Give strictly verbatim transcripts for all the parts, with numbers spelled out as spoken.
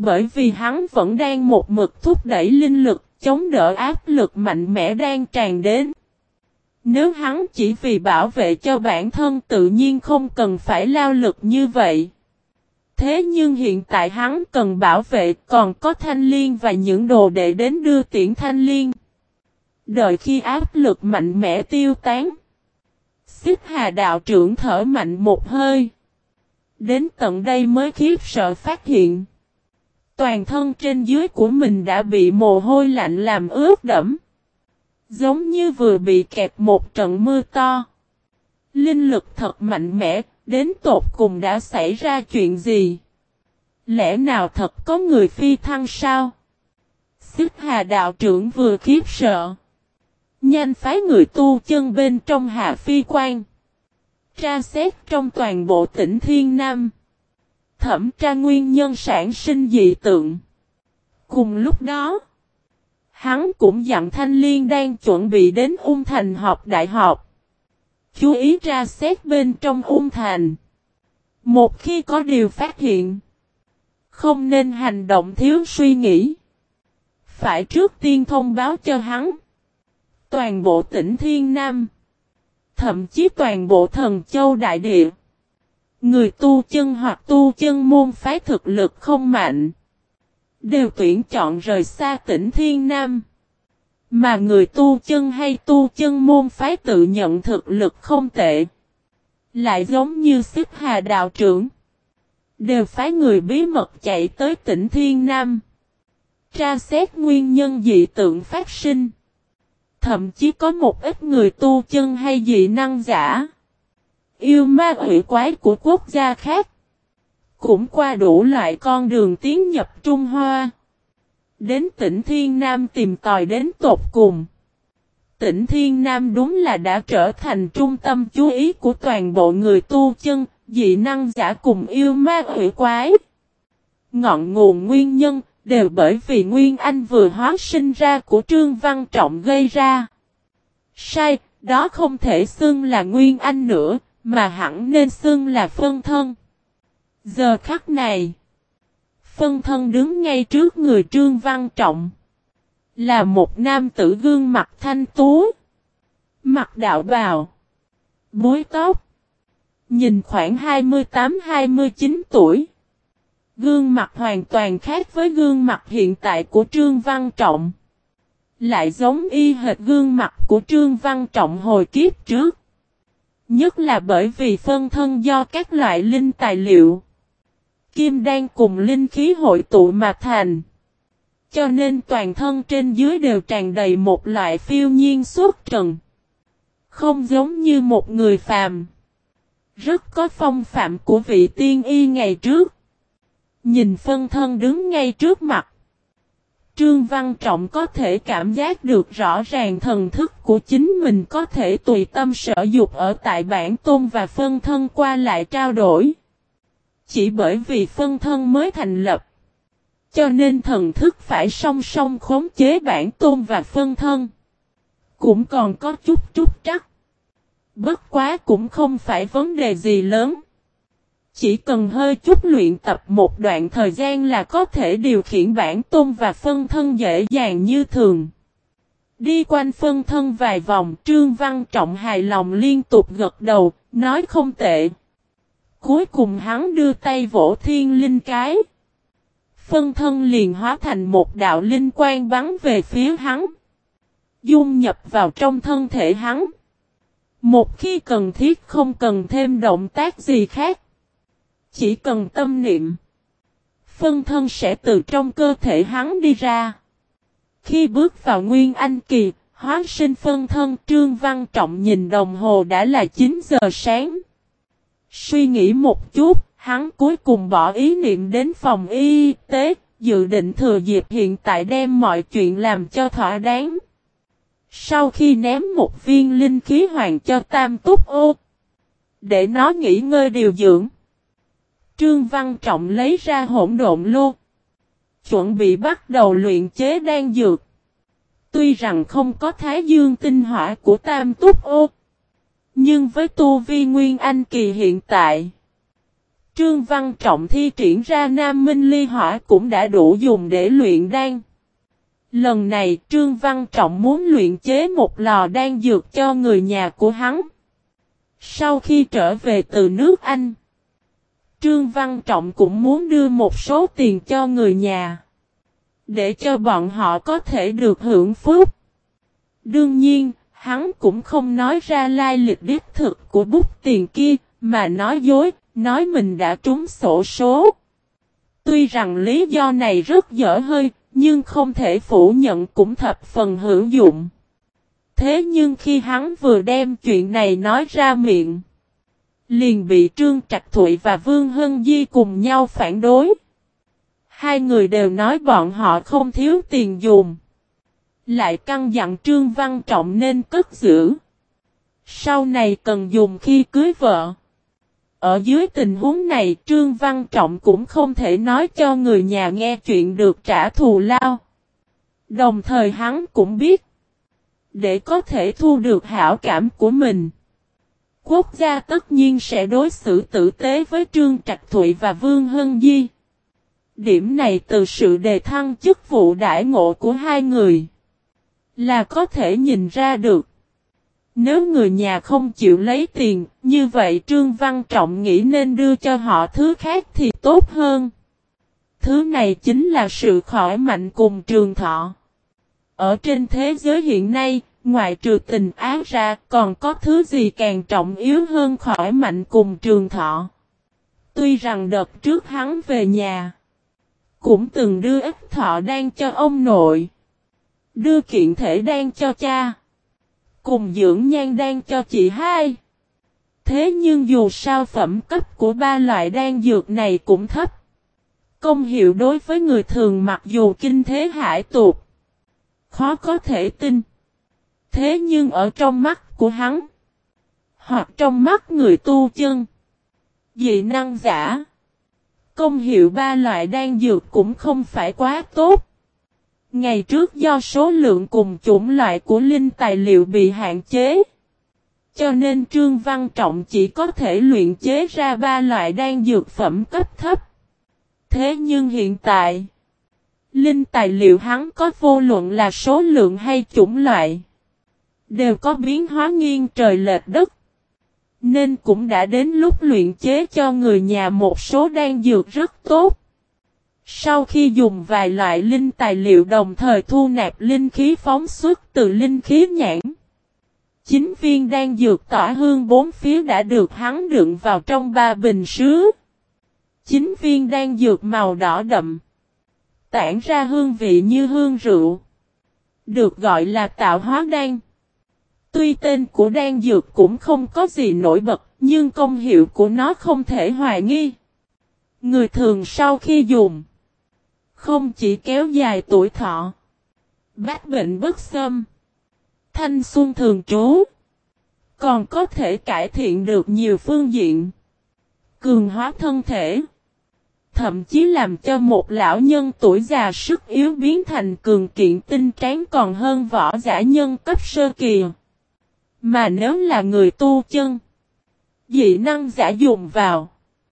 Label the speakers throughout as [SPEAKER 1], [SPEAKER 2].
[SPEAKER 1] Bởi vì hắn vẫn đang một mực thúc đẩy linh lực, chống đỡ áp lực mạnh mẽ đang tràn đến. Nếu hắn chỉ vì bảo vệ cho bản thân tự nhiên không cần phải lao lực như vậy. Thế nhưng hiện tại hắn cần bảo vệ, còn có Thanh Liên và những đồ đệ đến đưa tiễn Thanh Liên. Đợi khi áp lực mạnh mẽ tiêu tán. Xích Hà đạo trưởng thở mạnh một hơi. Đến tận đây mới khiếp sợ phát hiện. Toàn thân trên dưới của mình đã bị mồ hôi lạnh làm ướt đẫm. Giống như vừa bị kẹp một trận mưa to. Linh lực thật mạnh mẽ, đến tột cùng đã xảy ra chuyện gì? Lẽ nào thật có người phi thăng sao? Xích Hà đạo trưởng vừa khiếp sợ. Nhanh phái người tu chân bên trong Hạ Phi Quan. Tra xét trong toàn bộ tỉnh Thiên Nam. Thẩm tra nguyên nhân sản sinh dị tượng. Cùng lúc đó, hắn cũng dặn Thanh Liên đang chuẩn bị đến Ung Thành họp đại họp. Chú ý tra xét bên trong Ung Thành. Một khi có điều phát hiện, không nên hành động thiếu suy nghĩ. Phải trước tiên thông báo cho hắn. Toàn bộ tỉnh Thiên Nam, thậm chí toàn bộ Thần Châu Đại Địa. Người tu chân hoặc tu chân môn phái thực lực không mạnh, đều tuyển chọn rời xa tỉnh Thiên Nam. Mà người tu chân hay tu chân môn phái tự nhận thực lực không tệ, lại giống như Xích Hà đạo trưởng, đều phái người bí mật chạy tới tỉnh Thiên Nam. Tra xét nguyên nhân dị tượng phát sinh. Thậm chí có một ít người tu chân hay dị năng giả, yêu ma quỷ quái của quốc gia khác, cũng qua đủ loại con đường tiến nhập Trung Hoa. Đến tỉnh Thiên Nam tìm tòi đến tột cùng. Tỉnh Thiên Nam đúng là đã trở thành trung tâm chú ý của toàn bộ người tu chân, dị năng giả cùng yêu ma quỷ quái. Ngọn nguồn nguyên nhân đều bởi vì Nguyên Anh vừa hóa sinh ra của Trương Văn Trọng gây ra. Sai, đó không thể xưng là Nguyên Anh nữa, mà hẳn nên xưng là phân thân. Giờ khắc này, phân thân đứng ngay trước người Trương Văn Trọng. Là một nam tử gương mặt thanh tú, mặc đạo bào, búi tóc, nhìn khoảng hai mươi tám hai mươi chín tuổi. Gương mặt hoàn toàn khác với gương mặt hiện tại của Trương Văn Trọng. Lại giống y hệt gương mặt của Trương Văn Trọng hồi kiếp trước. Nhất là bởi vì phân thân do các loại linh tài liệu, kim đan cùng linh khí hội tụ mà thành. Cho nên toàn thân trên dưới đều tràn đầy một loại phiêu nhiên xuất trần. Không giống như một người phàm. Rất có phong phạm của vị tiên y ngày trước. Nhìn phân thân đứng ngay trước mặt, Trương Văn Trọng có thể cảm giác được rõ ràng thần thức của chính mình có thể tùy tâm sở dục ở tại bản tôn và phân thân qua lại trao đổi. Chỉ bởi vì phân thân mới thành lập, cho nên thần thức phải song song khống chế bản tôn và phân thân. Cũng còn có chút chút trắc. Bất quá cũng không phải vấn đề gì lớn. Chỉ cần hơi chút luyện tập một đoạn thời gian là có thể điều khiển bản tôn và phân thân dễ dàng như thường. Đi quanh phân thân vài vòng, Trương Văn Trọng hài lòng liên tục gật đầu, nói không tệ. Cuối cùng hắn đưa tay vỗ thiên linh cái. Phân thân liền hóa thành một đạo linh quang bắn về phía hắn. Dung nhập vào trong thân thể hắn. Một khi cần thiết không cần thêm động tác gì khác. Chỉ cần tâm niệm, phân thân sẽ từ trong cơ thể hắn đi ra. Khi bước vào Nguyên Anh kỳ, hóa sinh phân thân, Trương Văn Trọng nhìn đồng hồ đã là chín giờ sáng. Suy nghĩ một chút, hắn cuối cùng bỏ ý niệm đến phòng y tế, dự định thừa dịp hiện tại đem mọi chuyện làm cho thỏa đáng. Sau khi ném một viên linh khí hoàng cho Tam Túc Ô, để nó nghỉ ngơi điều dưỡng, Trương Văn Trọng lấy ra hỗn độn lô, chuẩn bị bắt đầu luyện chế đan dược. Tuy rằng không có Thái Dương tinh hỏa của Tam Túc Ô, nhưng với tu vi Nguyên Anh kỳ hiện tại, Trương Văn Trọng thi triển ra Nam Minh Ly Hỏa cũng đã đủ dùng để luyện đan. Lần này Trương Văn Trọng muốn luyện chế một lò đan dược cho người nhà của hắn. Sau khi trở về từ nước Anh, Trương Văn Trọng cũng muốn đưa một số tiền cho người nhà, để cho bọn họ có thể được hưởng phúc. Đương nhiên, hắn cũng không nói ra lai lịch đích thực của bút tiền kia, mà nói dối, nói mình đã trúng xổ số. Tuy rằng lý do này rất dở hơi, nhưng không thể phủ nhận cũng thập phần hữu dụng. Thế nhưng khi hắn vừa đem chuyện này nói ra miệng, liền bị Trương Trạch Thụy và Vương Hân Di cùng nhau phản đối. Hai người đều nói bọn họ không thiếu tiền dùng, lại căn dặn Trương Văn Trọng nên cất giữ, sau này cần dùng khi cưới vợ. Ở dưới tình huống này Trương Văn Trọng cũng không thể nói cho người nhà nghe chuyện được trả thù lao. Đồng thời hắn cũng biết, để có thể thu được hảo cảm của mình, quốc gia tất nhiên sẽ đối xử tử tế với Trương Trạch Thụy và Vương Hân Di. Điểm này từ sự đề thăng chức vụ đãi ngộ của hai người là có thể nhìn ra được. Nếu người nhà không chịu lấy tiền, như vậy Trương Văn Trọng nghĩ nên đưa cho họ thứ khác thì tốt hơn. Thứ này chính là sự khỏe mạnh cùng trường thọ. Ở trên thế giới hiện nay, ngoại trừ tình ái ra, còn có thứ gì càng trọng yếu hơn khỏe mạnh cùng trường thọ. Tuy rằng đợt trước hắn về nhà, cũng từng đưa ít thọ đan cho ông nội, đưa kiện thể đan cho cha, cùng dưỡng nhan đan cho chị hai. Thế nhưng dù sao phẩm cấp của ba loại đan dược này cũng thấp, công hiệu đối với người thường mặc dù kinh thế hải tuột, khó có thể tin. Thế nhưng ở trong mắt của hắn, hoặc trong mắt người tu chân, dị năng giả, công hiệu ba loại đan dược cũng không phải quá tốt. Ngày trước do số lượng cùng chủng loại của linh tài liệu bị hạn chế, cho nên Trương Văn Trọng chỉ có thể luyện chế ra ba loại đan dược phẩm cấp thấp. Thế nhưng hiện tại, linh tài liệu hắn có vô luận là số lượng hay chủng loại, đều có biến hóa nghiêng trời lệch đất. Nên cũng đã đến lúc luyện chế cho người nhà một số đan dược rất tốt. Sau khi dùng vài loại linh tài liệu đồng thời thu nạp linh khí phóng xuất từ linh khí nhãn, chín viên đan dược tỏa hương bốn phía đã được hắn đựng vào trong ba bình sứ. Chín viên đan dược màu đỏ đậm, tản ra hương vị như hương rượu, được gọi là tạo hóa đan. Tuy tên của đan dược cũng không có gì nổi bật, nhưng công hiệu của nó không thể hoài nghi. Người thường sau khi dùng, không chỉ kéo dài tuổi thọ, bách bệnh bất xâm, thanh xuân thường trú, còn có thể cải thiện được nhiều phương diện, cường hóa thân thể, thậm chí làm cho một lão nhân tuổi già sức yếu biến thành cường kiện tinh tráng còn hơn võ giả nhân cấp sơ kỳ. Mà nếu là người tu chân, dị năng giả dùng vào,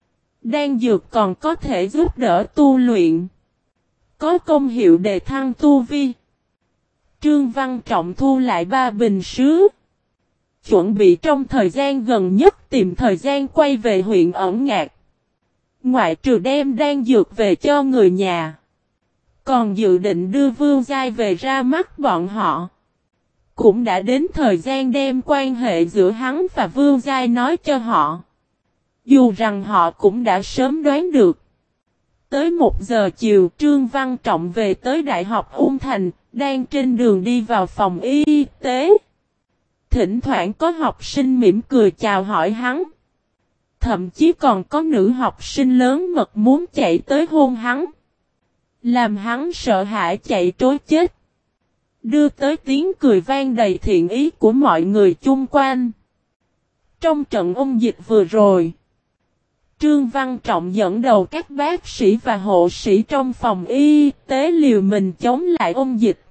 [SPEAKER 1] đan dược còn có thể giúp đỡ tu luyện, có công hiệu đề thăng tu vi. Trương Văn Trọng thu lại ba bình sứ, chuẩn bị trong thời gian gần nhất tìm thời gian quay về huyện Ẩn Ngạc. Ngoại trừ đem đan dược về cho người nhà, còn dự định đưa Vưu Giai về ra mắt bọn họ. Cũng đã đến thời gian đem quan hệ giữa hắn và Vưu Giai nói cho họ. Dù rằng họ cũng đã sớm đoán được. Tới một giờ chiều Trương Văn Trọng về tới Đại học Ung Thành, đang trên đường đi vào phòng y tế. Thỉnh thoảng có học sinh mỉm cười chào hỏi hắn. Thậm chí còn có nữ học sinh lớn mật muốn chạy tới hôn hắn, làm hắn sợ hãi chạy trối chết, đưa tới tiếng cười vang đầy thiện ý của mọi người chung quanh. Trong trận ôn dịch vừa rồi, Trương Văn Trọng dẫn đầu các bác sĩ và hộ sĩ trong phòng y tế liều mình chống lại ôn dịch.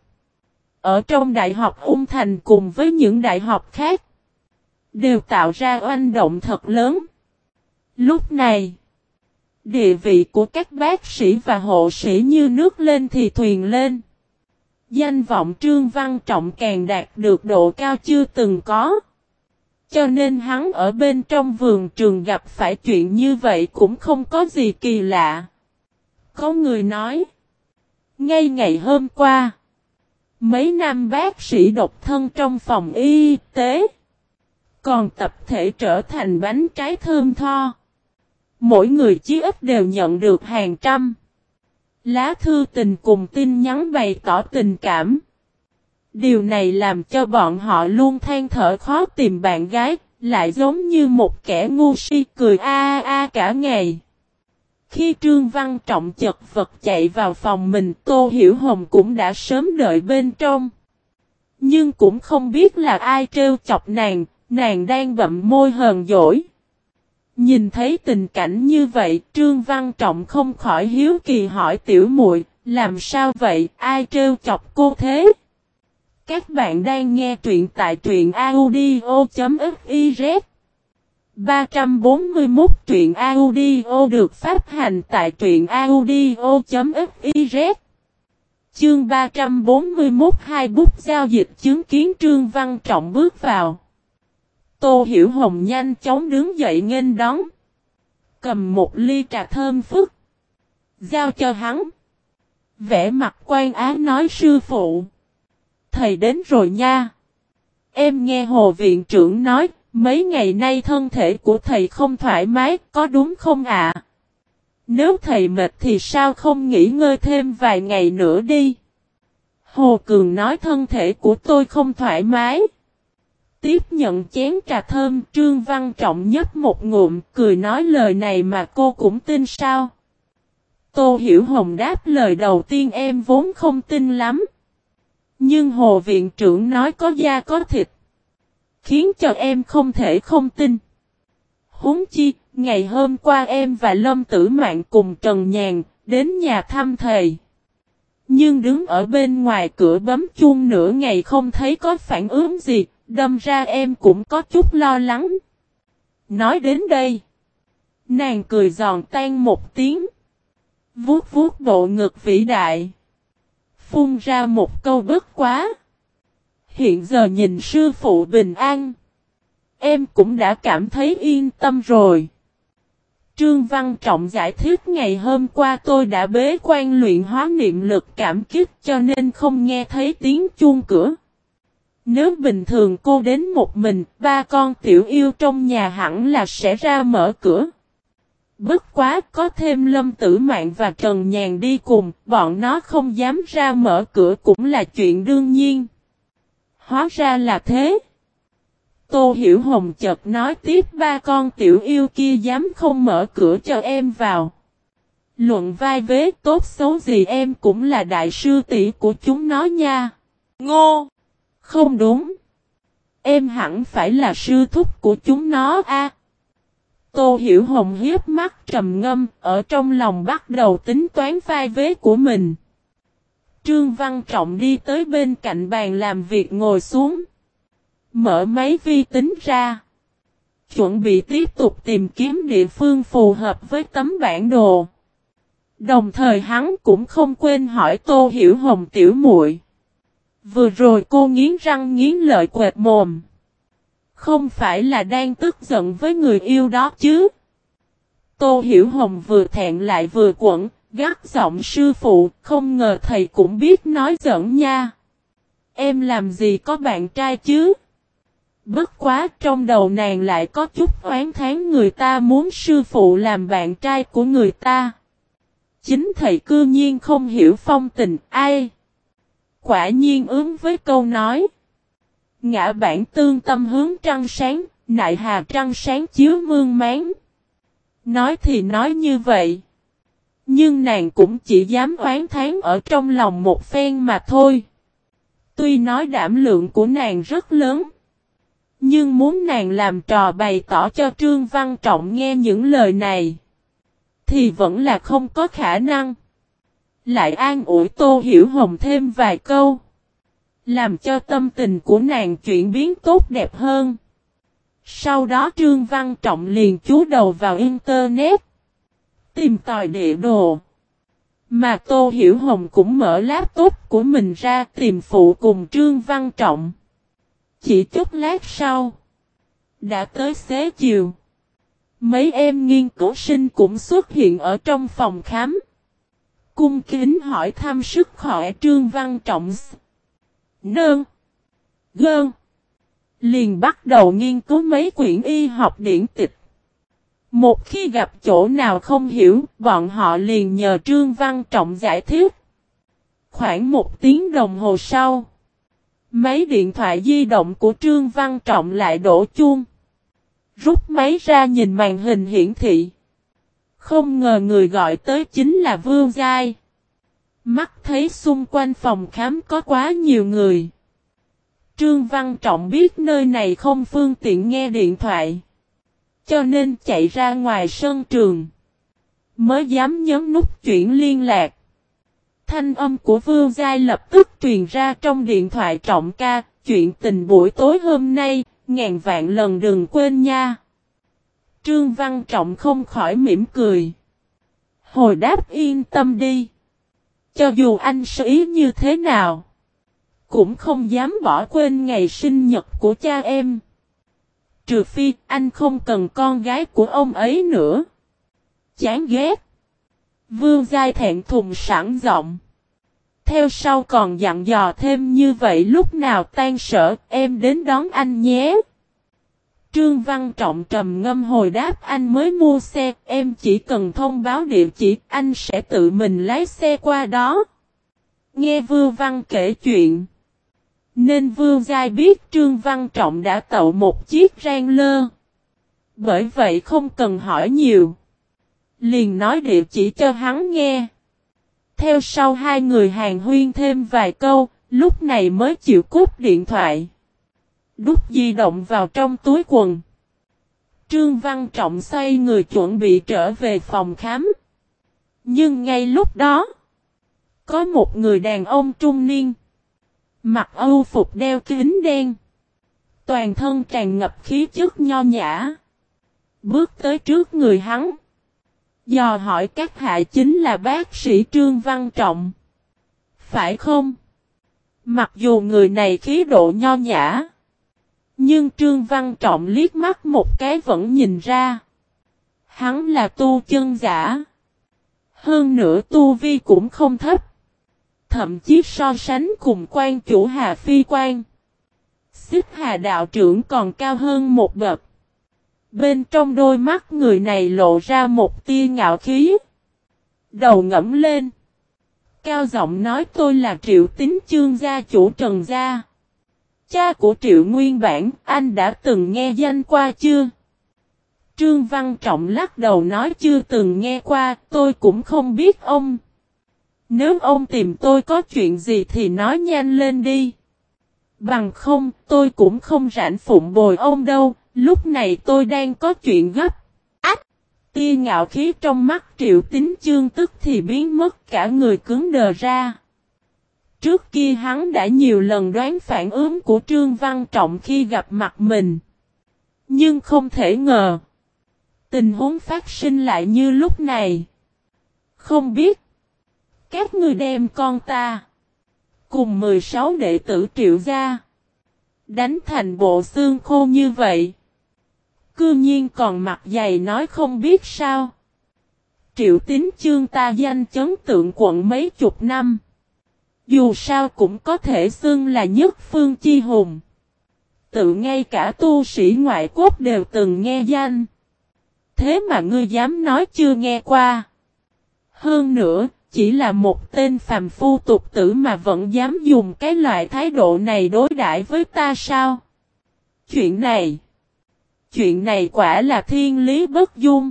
[SPEAKER 1] Ở trong Đại học Ung Thành cùng với những đại học khác, đều tạo ra oanh động thật lớn. Lúc này, Địa vị của các bác sĩ và hộ sĩ như nước lên thì thuyền lên. Danh vọng Trương Văn Trọng càng đạt được độ cao chưa từng có. Cho nên hắn ở bên trong vườn trường gặp phải chuyện như vậy cũng không có gì kỳ lạ. Có người nói, ngay ngày hôm qua, mấy nam bác sĩ độc thân trong phòng y tế, còn tập thể trở thành bánh trái thơm tho. Mỗi người chí ít đều nhận được hàng trăm lá thư tình cùng tin nhắn bày tỏ tình cảm. Điều này làm cho bọn họ luôn than thở khó tìm bạn gái, lại giống như một kẻ ngu si cười a a a cả ngày. Khi Trương Văn Trọng chật vật chạy vào phòng mình, Tô Hiểu Hồng cũng đã sớm đợi bên trong. Nhưng cũng không biết là ai trêu chọc nàng, nàng đang bậm môi hờn dỗi. Nhìn thấy tình cảnh như vậy, Trương Văn Trọng không khỏi hiếu kỳ hỏi tiểu muội, làm sao vậy, ai trêu chọc cô thế? Các bạn đang nghe truyện tại truyện audio.fiz. ba trăm bốn mươi mốt truyện audio được phát hành tại truyện audio.fiz. Chương ba trăm bốn mươi mốt hai bút giao dịch chứng kiến Trương Văn Trọng bước vào. Tô Hiểu Hồng nhanh chóng đứng dậy nghênh đón. Cầm một ly trà thơm phức. Giao cho hắn. Vẻ mặt quan ái nói sư phụ. Thầy đến rồi nha. Em nghe Hồ viện trưởng nói, mấy ngày nay thân thể của thầy không thoải mái, có đúng không ạ? À? Nếu thầy mệt thì sao không nghỉ ngơi thêm vài ngày nữa đi? Hồ Cường nói thân thể của tôi không thoải mái. Tiếp nhận chén trà thơm, Trương Văn Trọng nhấp một ngụm, cười nói lời này mà cô cũng tin sao? Tô Hiểu Hồng đáp lời đầu tiên em vốn không tin lắm. Nhưng Hồ viện trưởng nói có da có thịt, khiến cho em không thể không tin. Huống chi, ngày hôm qua em và Lâm Tử Mạn cùng Trần Nhàn đến nhà thăm thầy. Nhưng đứng ở bên ngoài cửa bấm chuông nửa ngày không thấy có phản ứng gì, đâm ra em cũng có chút lo lắng. Nói đến đây, nàng cười giòn tan một tiếng, vuốt vuốt bộ ngực vĩ đại, phun ra một câu bất quá. Hiện giờ nhìn sư phụ bình an, em cũng đã cảm thấy yên tâm rồi. Trương Văn Trọng giải thích ngày hôm qua tôi đã bế quan luyện hóa niệm lực cảm kích cho nên không nghe thấy tiếng chuông cửa. Nếu bình thường cô đến một mình, ba con tiểu yêu trong nhà hẳn là sẽ ra mở cửa. Bất quá có thêm Lâm Tử Mạn và Trần Nhàn đi cùng, bọn nó không dám ra mở cửa cũng là chuyện đương nhiên. Hóa ra là thế. Tô Hiểu Hồng chợt nói tiếp ba con tiểu yêu kia dám không mở cửa cho em vào. Luận vai vế tốt xấu gì em cũng là đại sư tỷ của chúng nó nha. Ngô! Không đúng. Em hẳn phải là sư thúc của chúng nó a. À. Tô Hiểu Hồng hiếp mắt trầm ngâm, ở trong lòng bắt đầu tính toán vai vế của mình. Trương Văn Trọng đi tới bên cạnh bàn làm việc ngồi xuống. Mở máy vi tính ra. Chuẩn bị tiếp tục tìm kiếm địa phương phù hợp với tấm bản đồ. Đồng thời hắn cũng không quên hỏi Tô Hiểu Hồng tiểu muội. Vừa rồi cô nghiến răng nghiến lợi quệt mồm. Không phải là đang tức giận với người yêu đó chứ? Tô Hiểu Hồng vừa thẹn lại vừa quẫn, gắt giọng sư phụ, không ngờ thầy cũng biết nói giỡn nha. Em làm gì có bạn trai chứ? Bất quá trong đầu nàng lại có chút oán thán người ta muốn sư phụ làm bạn trai của người ta. Chính thầy cư nhiên không hiểu phong tình ai. Quả nhiên ứng với câu nói. Ngã bản tương tâm hướng trăng sáng, nại hà trăng sáng chiếu mương máng. Nói thì nói như vậy. Nhưng nàng cũng chỉ dám oán thán ở trong lòng một phen mà thôi. Tuy nói đảm lượng của nàng rất lớn. Nhưng muốn nàng làm trò bày tỏ cho Trương Văn Trọng nghe những lời này. Thì vẫn là không có khả năng. Lại an ủi Tô Hiểu Hồng thêm vài câu. Làm cho tâm tình của nàng chuyển biến tốt đẹp hơn. Sau đó Trương Văn Trọng liền chú đầu vào Internet. tìm tòi địa đồ. Mà Tô Hiểu Hồng cũng mở laptop của mình ra tìm phụ cùng Trương Văn Trọng. Chỉ chút lát sau, đã tới xế chiều. Mấy em nghiên cứu sinh cũng xuất hiện ở trong phòng khám. Cung kính hỏi thăm sức khỏe Trương Văn Trọng. Nương. Gơn. Liền bắt đầu nghiên cứu mấy quyển y học điển tịch. Một khi gặp chỗ nào không hiểu, bọn họ liền nhờ Trương Văn Trọng giải thích. Khoảng một tiếng đồng hồ sau, máy điện thoại di động của Trương Văn Trọng lại đổ chuông. Rút máy ra nhìn màn hình hiển thị. Không ngờ người gọi tới chính là Vương Giai. Mắt thấy xung quanh phòng khám có quá nhiều người. Trương Văn Trọng biết nơi này không phương tiện nghe điện thoại. Cho nên chạy ra ngoài sân trường. Mới dám nhấn nút chuyển liên lạc. Thanh âm của Vương Giai lập tức truyền ra trong điện thoại. Trọng ca, chuyện tình buổi tối hôm nay, ngàn vạn lần đừng quên nha. Trương Văn Trọng không khỏi mỉm cười. Hồi đáp yên tâm đi. Cho dù anh sẽ ý như thế nào, cũng không dám bỏ quên ngày sinh nhật của cha em. Trừ phi anh không cần con gái của ông ấy nữa. Chán ghét. Vương Giai thẹn thùng sẵn giọng. Theo sau còn dặn dò thêm như vậy lúc nào tan sở em đến đón anh nhé. Trương Văn Trọng trầm ngâm hồi đáp anh mới mua xe, em chỉ cần thông báo địa chỉ, anh sẽ tự mình lái xe qua đó. Nghe Vương Văn kể chuyện, nên Vương Giai biết Trương Văn Trọng đã tậu một chiếc Wrangler. Bởi vậy không cần hỏi nhiều. Liền nói địa chỉ cho hắn nghe. Theo sau hai người hàn huyên thêm vài câu, lúc này mới chịu cúp điện thoại. Đút di động vào trong túi quần. Trương Văn Trọng xoay người chuẩn bị trở về phòng khám. Nhưng ngay lúc đó, có một người đàn ông trung niên, mặc âu phục đeo kính đen, toàn thân tràn ngập khí chất nho nhã, bước tới trước người hắn. Dò hỏi các hạ chính là bác sĩ Trương Văn Trọng. Phải không? Mặc dù người này khí độ nho nhã, nhưng Trương Văn Trọng liếc mắt một cái vẫn nhìn ra. Hắn là tu chân giả. Hơn nữa tu vi cũng không thấp. Thậm chí so sánh cùng quan chủ Hà Phi Quan, Xích Hà đạo trưởng còn cao hơn một bậc. Bên trong đôi mắt người này lộ ra một tia ngạo khí. Đầu ngẫm lên, cao giọng nói tôi là Triệu Tín Chương gia chủ Trần gia. Cha của Triệu Nguyên Bản, anh đã từng nghe danh qua chưa? Trương Văn Trọng lắc đầu nói chưa từng nghe qua, tôi cũng không biết ông. Nếu ông tìm tôi có chuyện gì thì nói nhanh lên đi. Bằng không, tôi cũng không rảnh phụng bồi ông đâu, lúc này tôi đang có chuyện gấp. Ách! Tia ngạo khí trong mắt Triệu Tín Chương tức thì biến mất, cả người cứng đờ ra. Trước kia hắn đã nhiều lần đoán phản ứng của Trương Văn Trọng khi gặp mặt mình. Nhưng không thể ngờ, tình huống phát sinh lại như lúc này. Không biết, các ngươi đem con ta, cùng mười sáu đệ tử Triệu gia, đánh thành bộ xương khô như vậy. Cư nhiên còn mặt dày nói không biết sao. Triệu Tín Chương ta danh chấn tượng quận mấy chục năm. Dù sao cũng có thể xưng là nhất phương chi hùng. Tự ngay cả tu sĩ ngoại quốc đều từng nghe danh. Thế mà ngươi dám nói chưa nghe qua. Hơn nữa, chỉ là một tên phàm phu tục tử mà vẫn dám dùng cái loại thái độ này đối đãi với ta sao? Chuyện này, chuyện này quả là thiên lý bất dung.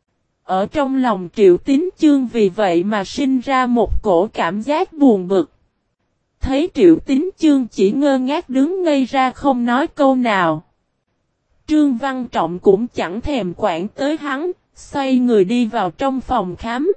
[SPEAKER 1] Ở trong lòng Triệu Tín Chương vì vậy mà sinh ra một cổ cảm giác buồn bực. Thấy Triệu Tín Chương chỉ ngơ ngác đứng ngây ra không nói câu nào. Trương Văn Trọng cũng chẳng thèm quản tới hắn, xoay người đi vào trong phòng khám.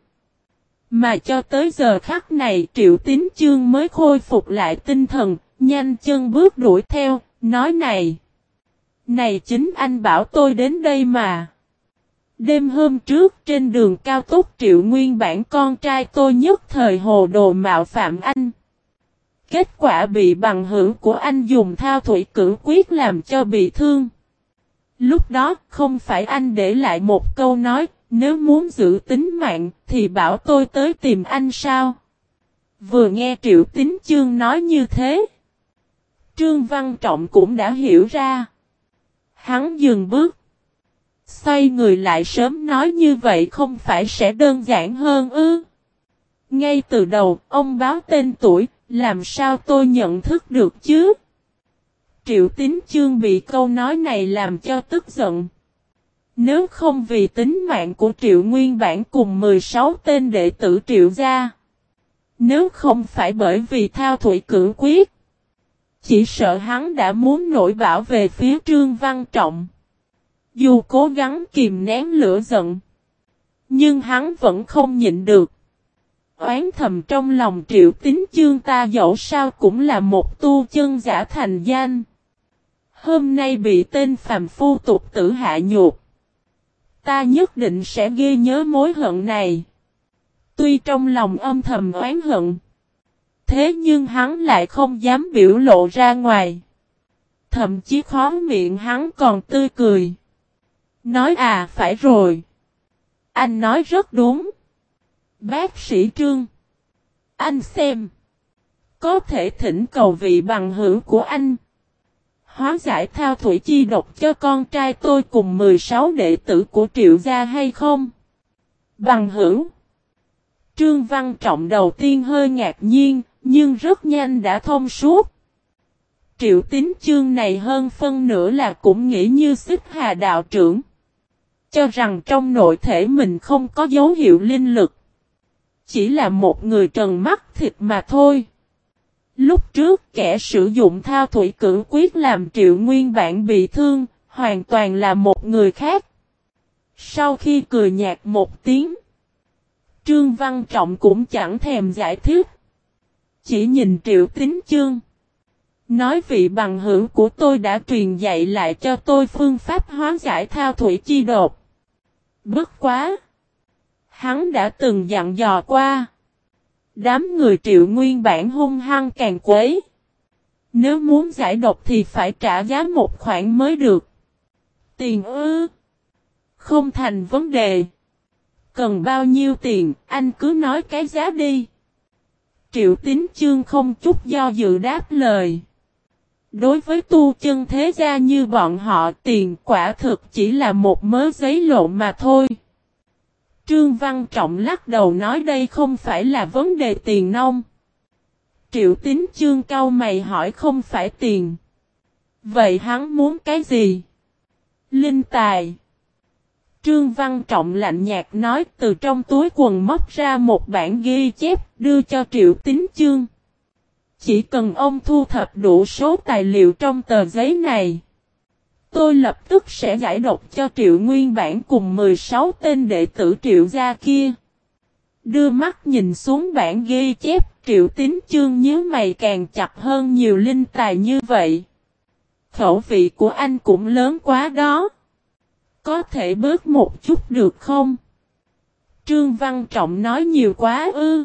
[SPEAKER 1] Mà cho tới giờ khắc này Triệu Tín Chương mới khôi phục lại tinh thần, nhanh chân bước đuổi theo, nói này. Này chính anh bảo tôi đến đây mà. Đêm hôm trước trên đường cao tốc Triệu nguyên bản con trai tôi nhất thời hồ đồ mạo phạm anh. Kết quả bị bằng hữu của anh dùng thao thủy cử quyết làm cho bị thương. Lúc đó không phải anh để lại một câu nói, nếu muốn giữ tính mạng thì bảo tôi tới tìm anh sao? Vừa nghe Triệu Tín Chương nói như thế, Trương Văn Trọng cũng đã hiểu ra. Hắn dừng bước, xoay người lại, sớm nói như vậy không phải sẽ đơn giản hơn ư? Ngay từ đầu ông báo tên tuổi, làm sao tôi nhận thức được chứ? Triệu Tín Chương bị câu nói này làm cho tức giận. Nếu không vì tính mạng của Triệu Nguyên Bản cùng mười sáu tên đệ tử Triệu gia, nếu không phải bởi vì thao thủy cử quyết, chỉ sợ hắn đã muốn nổi bão về phía Trương Văn Trọng. Dù cố gắng kìm nén lửa giận, nhưng hắn vẫn không nhịn được. Oán thầm trong lòng Triệu Tín Chương, ta dẫu sao cũng là một tu chân giả thành danh. Hôm nay bị tên phàm phu tục tử hạ nhục, ta nhất định sẽ ghi nhớ mối hận này. Tuy trong lòng âm thầm oán hận, thế nhưng hắn lại không dám biểu lộ ra ngoài. Thậm chí khóe miệng hắn còn tươi cười. Nói à phải rồi. Anh nói rất đúng. Bác sĩ Trương, anh xem. Có thể thỉnh cầu vị bằng hữu của anh hóa giải thao thủy chi độc cho con trai tôi cùng mười sáu đệ tử của Triệu gia hay không? Bằng hữu. Trương Văn Trọng đầu tiên hơi ngạc nhiên, nhưng rất nhanh đã thông suốt. Triệu Tín Chương này hơn phân nửa là cũng nghĩ như Xích Hà đạo trưởng, cho rằng trong nội thể mình không có dấu hiệu linh lực, chỉ là một người trần mắt thịt mà thôi. Lúc trước kẻ sử dụng thao thủy cử quyết làm Triệu Nguyên Bản bị thương, hoàn toàn là một người khác. Sau khi cười nhạt một tiếng, Trương Văn Trọng cũng chẳng thèm giải thích, chỉ nhìn Triệu Tín Chương. Nói vị bằng hữu của tôi đã truyền dạy lại cho tôi phương pháp hóa giải thao thủy chi độc. Bất quá, hắn đã từng dặn dò qua. Đám người Triệu Nguyên Bản hung hăng càng quấy. Nếu muốn giải độc thì phải trả giá một khoản mới được. Tiền ư? Không thành vấn đề. Cần bao nhiêu tiền, anh cứ nói cái giá đi. Triệu Tín Chương không chút do dự đáp lời. Đối với tu chân thế gia như bọn họ, tiền quả thực chỉ là một mớ giấy lộn mà thôi. Trương Văn Trọng lắc đầu nói đây không phải là vấn đề tiền nong. Triệu Tín Chương cau mày hỏi không phải tiền. Vậy hắn muốn cái gì? Linh tài. Trương Văn Trọng lạnh nhạt nói, từ trong túi quần móc ra một bản ghi chép đưa cho Triệu Tín Chương. Chỉ cần ông thu thập đủ số tài liệu trong tờ giấy này, tôi lập tức sẽ giải độc cho Triệu Nguyên Bản cùng mười sáu tên đệ tử Triệu gia kia. Đưa mắt nhìn xuống bản ghi chép, Triệu Tín Chương nhíu mày càng chặt hơn, nhiều linh tài như vậy. Khẩu vị của anh cũng lớn quá đó. Có thể bớt một chút được không? Trương Văn Trọng nói nhiều quá ư.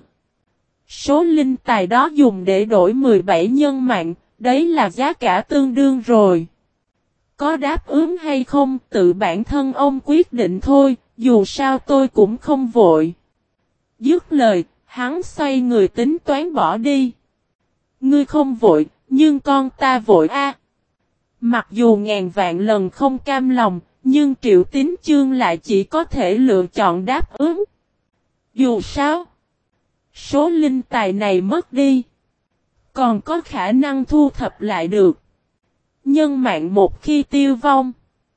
[SPEAKER 1] Số linh tài đó dùng để đổi mười bảy nhân mạng, đấy là giá cả tương đương rồi. Có đáp ứng hay không, tự bản thân ông quyết định thôi, dù sao tôi cũng không vội. Dứt lời, hắn xoay người tính toán bỏ đi. Ngươi không vội, nhưng con ta vội a. Mặc dù ngàn vạn lần không cam lòng, nhưng Triệu Tín Chương lại chỉ có thể lựa chọn đáp ứng. Dù sao, số linh tài này mất đi, còn có khả năng thu thập lại được. Nhân mạng một khi tiêu vong,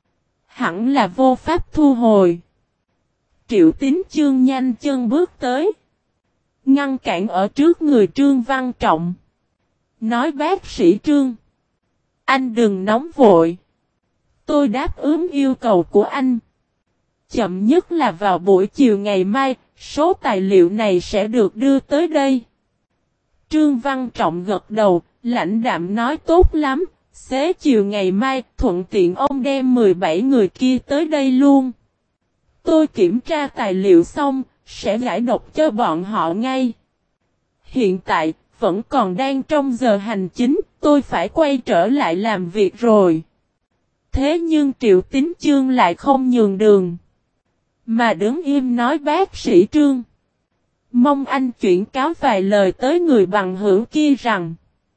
[SPEAKER 1] hẳn là vô pháp thu hồi. Triệu Tín Chương nhanh chân bước tới, ngăn cản ở trước người Trương Văn Trọng. Nói bác sĩ Trương, anh đừng nóng vội. Tôi đáp ứng yêu cầu của anh. Chậm nhất là vào buổi chiều ngày mai, số tài liệu này sẽ được đưa tới đây. Trương Văn Trọng gật đầu, lãnh đạm nói tốt lắm. Xế chiều ngày mai, thuận tiện ông đem mười bảy người kia tới đây luôn. Tôi kiểm tra tài liệu xong, sẽ giải độc cho bọn họ ngay. Hiện tại, vẫn còn đang trong giờ hành chính, tôi phải quay trở lại làm việc rồi. Thế nhưng Triệu Tín Chương lại không nhường đường. Mà đứng im nói bác sĩ Trương. Mong anh chuyển cáo vài lời tới người bằng hữu kia rằng.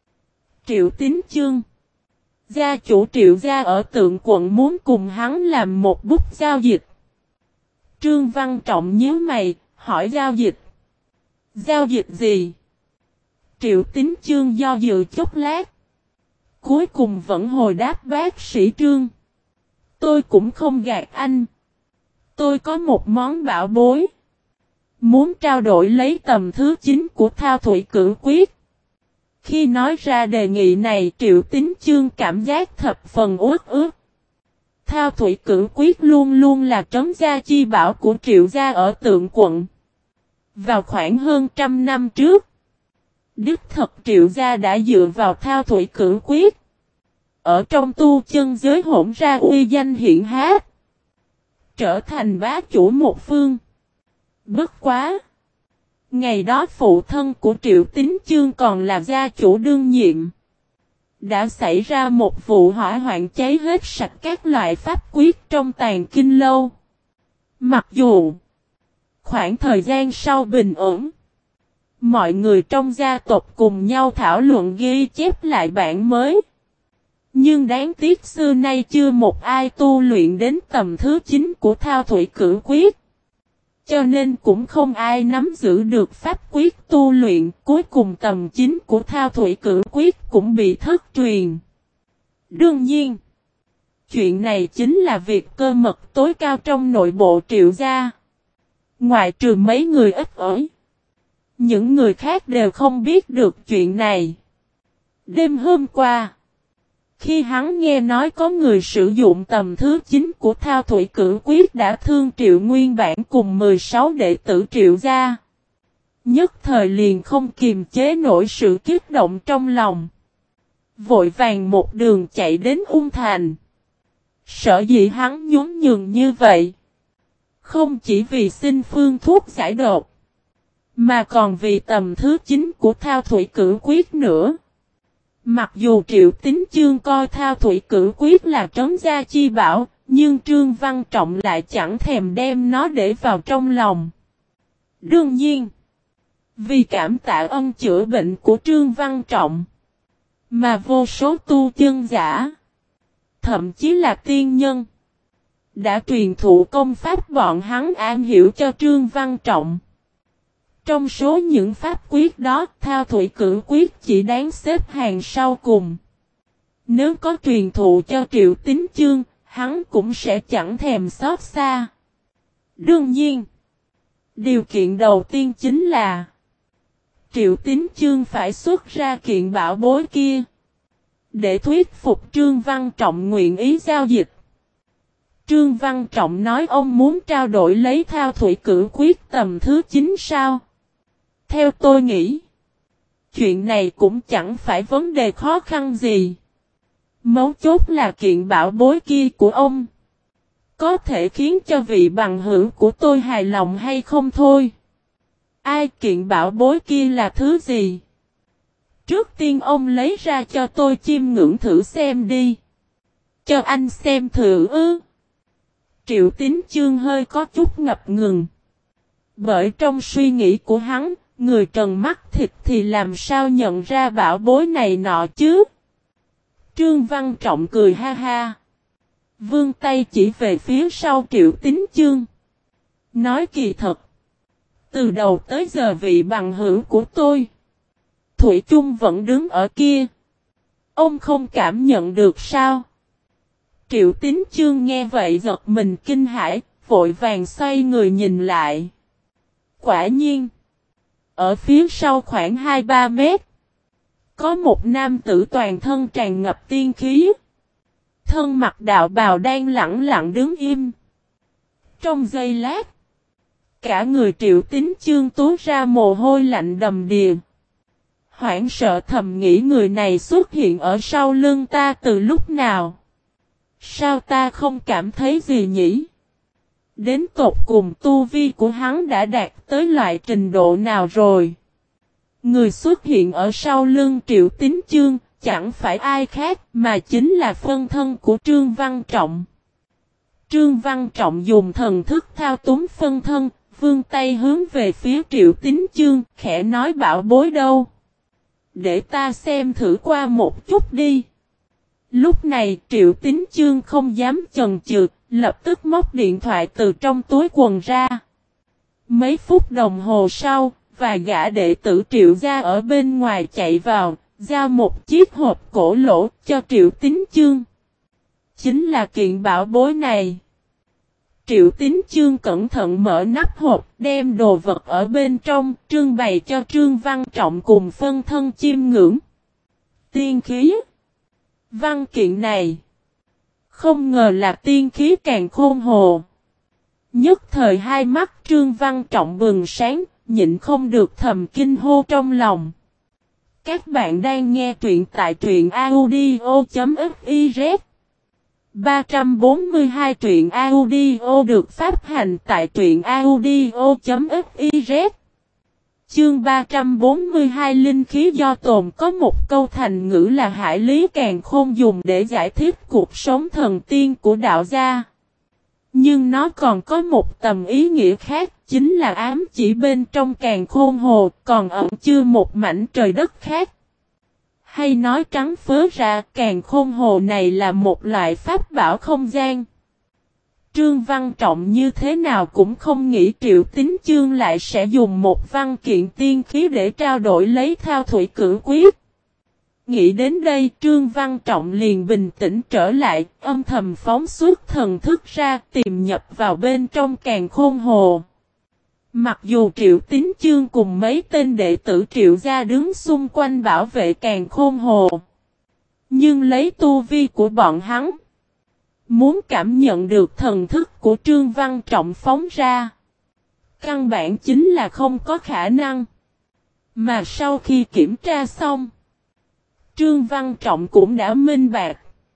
[SPEAKER 1] Triệu Tín Chương. Gia chủ Triệu gia ở Tượng Quận muốn cùng hắn làm một bút giao dịch. Trương Văn Trọng nhíu mày, hỏi giao dịch. Giao dịch gì? Triệu Tín Chương do dự chốc lát. Cuối cùng vẫn hồi đáp bác sĩ Trương. Tôi cũng không gạt anh. Tôi có một món bảo bối. Muốn trao đổi lấy tầm thứ chín của Thao Thủy Cử Quyết. Khi nói ra đề nghị này Triệu Tín Chương cảm giác thập phần uất ức. Thao Thủy Cử Quyết luôn luôn là trấn gia chi bảo của Triệu gia ở Tượng Quận. Vào khoảng hơn trăm năm trước, đích thật Triệu gia đã dựa vào Thao Thủy Cử Quyết. Ở trong tu chân giới hỗn ra uy danh hiển hách. Trở thành bá chủ một phương. Bất quá. Ngày đó phụ thân của Triệu Tín Chương còn là gia chủ đương nhiệm. Đã xảy ra một vụ hỏa hoạn cháy hết sạch các loại pháp quyết trong tàng kinh lâu. Mặc dù khoảng thời gian sau bình ổn, mọi người trong gia tộc cùng nhau thảo luận ghi chép lại bản mới. Nhưng đáng tiếc xưa nay chưa một ai tu luyện đến tầm thứ chín của Thao Thủy Cử Quyết. Cho nên cũng không ai nắm giữ được pháp quyết tu luyện, cuối cùng tầm chín của Thao Thủy Cử Quyết cũng bị thất truyền. Đương nhiên, chuyện này chính là việc cơ mật tối cao trong nội bộ Triệu gia. Ngoại trừ mấy người ít ỏi, những người khác đều không biết được chuyện này. Đêm hôm qua, khi hắn nghe nói có người sử dụng tầm thứ chín của Thao Thủy Cử Quyết đã thương Triệu Nguyên Bản cùng mười sáu đệ tử Triệu gia. Nhất thời liền không kiềm chế nổi sự kích động trong lòng. Vội vàng một đường chạy đến Ung Thành. Sở dĩ hắn nhún nhường như vậy. Không chỉ vì xin phương thuốc giải độc, mà còn vì tầm thứ chín của Thao Thủy Cử Quyết nữa. Mặc dù Triệu Tín Chương coi Thao Thủy Cử Quyết là trấn gia chi bảo, nhưng Trương Văn Trọng lại chẳng thèm đem nó để vào trong lòng. Đương nhiên, vì cảm tạ ân chữa bệnh của Trương Văn Trọng, mà vô số tu chân giả, thậm chí là tiên nhân, đã truyền thụ công pháp bọn hắn am hiểu cho Trương Văn Trọng. Trong số những pháp quyết đó, Thao Thủy Cử Quyết chỉ đáng xếp hàng sau cùng. Nếu có truyền thụ cho Triệu Tín Chương, hắn cũng sẽ chẳng thèm xót xa. Đương nhiên, điều kiện đầu tiên chính là Triệu Tín Chương phải xuất ra kiện bảo bối kia, để thuyết phục Trương Văn Trọng nguyện ý giao dịch. Trương Văn Trọng nói ông muốn trao đổi lấy Thao Thủy Cử Quyết tầm thứ chín sao? Theo tôi nghĩ, chuyện này cũng chẳng phải vấn đề khó khăn gì. Mấu chốt là kiện bảo bối kia của ông có thể khiến cho vị bằng hữu của tôi hài lòng hay không thôi. Ai kiện bảo bối kia là thứ gì? Trước tiên ông lấy ra cho tôi chiêm ngưỡng thử xem đi. Cho anh xem thử ư. Triệu Tín Chương hơi có chút ngập ngừng. Bởi trong suy nghĩ của hắn, người trần mắt thịt thì làm sao nhận ra bảo bối này nọ chứ? Trương Văn Trọng cười ha ha. Vươn tay chỉ về phía sau Triệu Tín Chương. Nói kỳ thật. Từ đầu tới giờ vị bằng hữu của tôi, Thủy chung vẫn đứng ở kia. Ông không cảm nhận được sao? Triệu Tín Chương nghe vậy giật mình kinh hãi, vội vàng xoay người nhìn lại. Quả nhiên, ở phía sau khoảng hai ba mét, có một nam tử toàn thân tràn ngập tiên khí. Thân mặc đạo bào đang lặng lặng đứng im. Trong giây lát, cả người Triệu Tín Chương túa ra mồ hôi lạnh đầm đìa. Hoảng sợ thầm nghĩ người này xuất hiện ở sau lưng ta từ lúc nào? Sao ta không cảm thấy gì nhỉ? Đến tột cùng tu vi của hắn đã đạt tới loại trình độ nào rồi? Người xuất hiện ở sau lưng Triệu Tín Chương, chẳng phải ai khác mà chính là phân thân của Trương Văn Trọng. Trương Văn Trọng dùng thần thức thao túng phân thân, vươn tay hướng về phía Triệu Tín Chương, khẽ nói bảo bối đâu. Để ta xem thử qua một chút đi. Lúc này Triệu Tín Chương không dám chần chừ, lập tức móc điện thoại từ trong túi quần ra. Mấy phút đồng hồ sau, và gã đệ tử Triệu gia ở bên ngoài chạy vào, giao một chiếc hộp cổ lỗ cho Triệu Tín Chương. Chính là kiện bảo bối này. Triệu Tín Chương cẩn thận mở nắp hộp, đem đồ vật ở bên trong, trưng bày cho Trương Văn Trọng cùng phân thân chiêm ngưỡng. Tiên khí. Văn kiện này. Không ngờ là tiên khí càn khôn hồ. Nhất thời hai mắt Trương Văn Trọng bừng sáng, nhịn không được thầm kinh hô trong lòng. Các bạn đang nghe truyện tại truyện audio.fiz. ba trăm bốn mươi hai truyện audio được phát hành tại truyện audio.fiz. Chương ba trăm bốn mươi hai Linh khí do tồn có một câu thành ngữ là hải lý càn khôn dùng để giải thích cuộc sống thần tiên của đạo gia. Nhưng nó còn có một tầm ý nghĩa khác, chính là ám chỉ bên trong càn khôn hồ còn ẩn chứa một mảnh trời đất khác. Hay nói trắng phớ ra, càn khôn hồ này là một loại pháp bảo không gian. Trương Văn Trọng như thế nào cũng không nghĩ Triệu Tín Chương lại sẽ dùng một văn kiện tiên khí để trao đổi lấy thao thủy cử quyết. Nghĩ đến đây Trương Văn Trọng liền bình tĩnh trở lại, âm thầm phóng xuất thần thức ra tìm nhập vào bên trong càn khôn hồ. Mặc dù Triệu Tín Chương cùng mấy tên đệ tử Triệu gia đứng xung quanh bảo vệ càn khôn hồ, nhưng lấy tu vi của bọn hắn, muốn cảm nhận được thần thức của Trương Văn Trọng phóng ra, căn bản chính là không có khả năng. Mà sau khi kiểm tra xong, Trương Văn Trọng cũng đã minh bạch.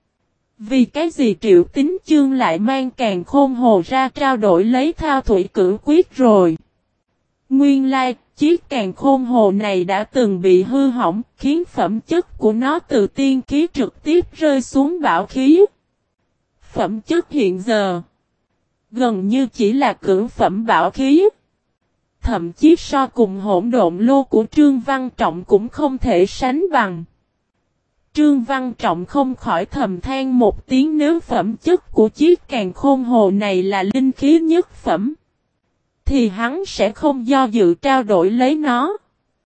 [SPEAKER 1] Vì cái gì Triệu Tín Chương lại mang càn khôn hồ ra trao đổi lấy thao thủy cử quyết rồi. Nguyên lai, chiếc càn khôn hồ này đã từng bị hư hỏng, khiến phẩm chất của nó từ tiên khí trực tiếp rơi xuống bảo khí. Phẩm chất hiện giờ gần như chỉ là cửu phẩm bảo khí. Thậm chí so cùng hỗn độn lô của Trương Văn Trọng cũng không thể sánh bằng. Trương Văn Trọng không khỏi thầm than một tiếng, nếu phẩm chất của chiếc càn khôn hồ này là linh khí nhất phẩm, thì hắn sẽ không do dự trao đổi lấy nó.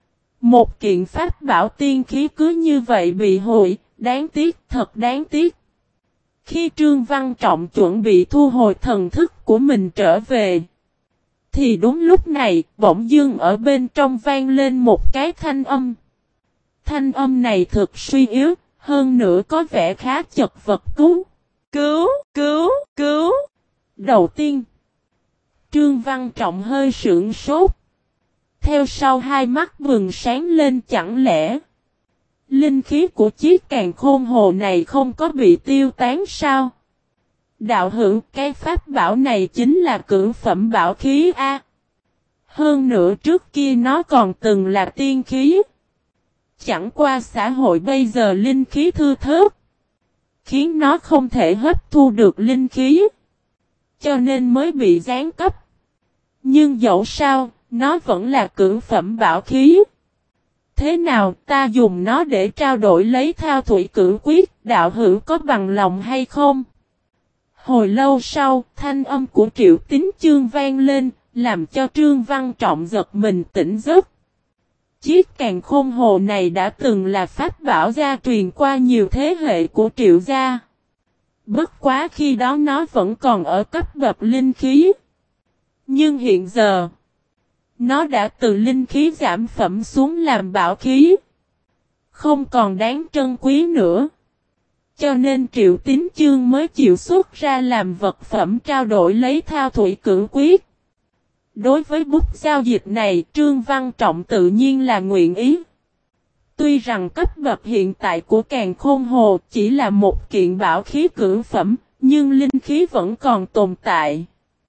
[SPEAKER 1] Một kiện pháp bảo tiên khí cứ như vậy bị hủy, đáng tiếc, thật đáng tiếc. Khi Trương Văn Trọng chuẩn bị thu hồi thần thức của mình trở về, thì đúng lúc này, bỗng dưng ở bên trong vang lên một cái thanh âm. Thanh âm này thực suy yếu, hơn nữa có vẻ khá chật vật. Cứu, cứu, cứu, cứu. Đầu tiên, Trương Văn Trọng hơi sững sốt. Theo sau hai mắt vừng sáng lên, chẳng lẽ linh khí của chiếc càn khôn hồ này không có bị tiêu tán sao? Đạo hữu, cái pháp bảo này chính là cửu phẩm bảo khí A. Hơn nữa trước kia nó còn từng là tiên khí. Chẳng qua xã hội bây giờ linh khí thưa thớt, khiến nó không thể hấp thu được linh khí, cho nên mới bị giáng cấp. Nhưng dẫu sao, nó vẫn là cửu phẩm bảo khí. Thế nào, ta dùng nó để trao đổi lấy thao thủy cử quyết, đạo hữu có bằng lòng hay không? Hồi lâu sau, thanh âm của Triệu Tín Chương vang lên, làm cho Trương Văn Trọng giật mình tỉnh giấc. Chiếc càn khôn hồ này đã từng là pháp bảo gia truyền qua nhiều thế hệ của Triệu gia. Bất quá khi đó nó vẫn còn ở cấp bậc linh khí. Nhưng hiện giờ, nó đã từ linh khí giảm phẩm xuống làm bảo khí, không còn đáng trân quý nữa. Cho nên Triệu Tín Chương mới chịu xuất ra làm vật phẩm trao đổi lấy thao thủy cử quyết. Đối với bút giao dịch này, Trương Văn Trọng tự nhiên là nguyện ý. Tuy rằng cấp bậc hiện tại của càn khôn hồ chỉ là một kiện bảo khí cửu phẩm, nhưng linh khí vẫn còn tồn tại.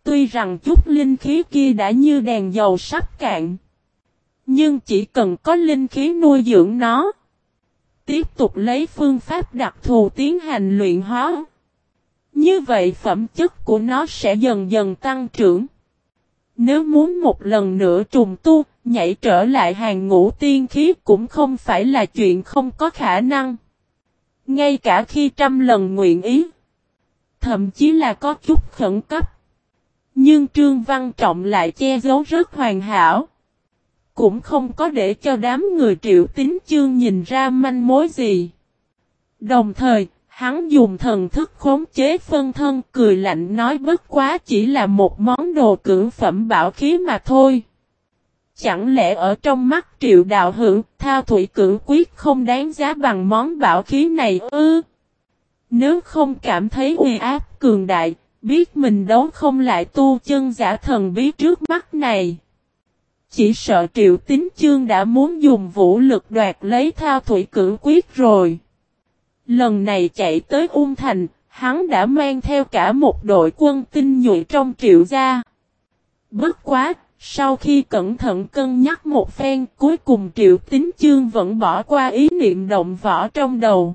[SPEAKER 1] Tuy rằng chút linh khí kia đã như đèn dầu sắp cạn. Nhưng chỉ cần có linh khí nuôi dưỡng nó. Tiếp tục lấy phương pháp đặc thù tiến hành luyện hóa. Như vậy phẩm chất của nó sẽ dần dần tăng trưởng. Nếu muốn một lần nữa trùng tu, nhảy trở lại hàng ngũ tiên khí cũng không phải là chuyện không có khả năng. Ngay cả khi trăm lần nguyện ý. Thậm chí là có chút khẩn cấp. Nhưng Trương Văn Trọng lại che giấu rất hoàn hảo. Cũng không có để cho đám người Triệu Tín Chương nhìn ra manh mối gì. Đồng thời, hắn dùng thần thức khống chế phân thân cười lạnh nói bất quá chỉ là một món đồ cưỡng phẩm bảo khí mà thôi. Chẳng lẽ ở trong mắt Triệu Đạo Hữu, thao thủy cưỡng quyết không đáng giá bằng món bảo khí này ư? Nếu không cảm thấy uy áp cường đại, biết mình đấu không lại tu chân giả thần bí trước mắt này. Chỉ sợ Triệu Tín Chương đã muốn dùng vũ lực đoạt lấy thao thủy cưỡng quyết rồi. Lần này chạy tới Ung Thành, hắn đã mang theo cả một đội quân tinh nhuệ trong Triệu gia. Bất quá, sau khi cẩn thận cân nhắc một phen, cuối cùng Triệu Tín Chương vẫn bỏ qua ý niệm động võ trong đầu.